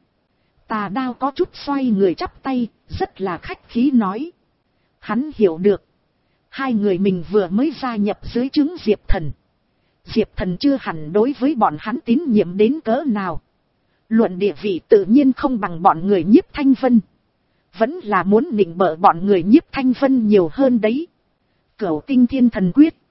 Tà Đao có chút xoay người chắp tay, rất là khách khí nói. Hắn hiểu được, hai người mình vừa mới gia nhập dưới trướng Diệp Thần. Diệp Thần chưa hẳn đối với bọn hắn tín nhiệm đến cỡ nào. Luận địa vị tự nhiên không bằng bọn người Nhiếp Thanh Vân. Vẫn là muốn nịnh bợ bọn người Nhiếp Thanh Vân nhiều hơn đấy. Cửu Tinh Thiên Thần Quyết.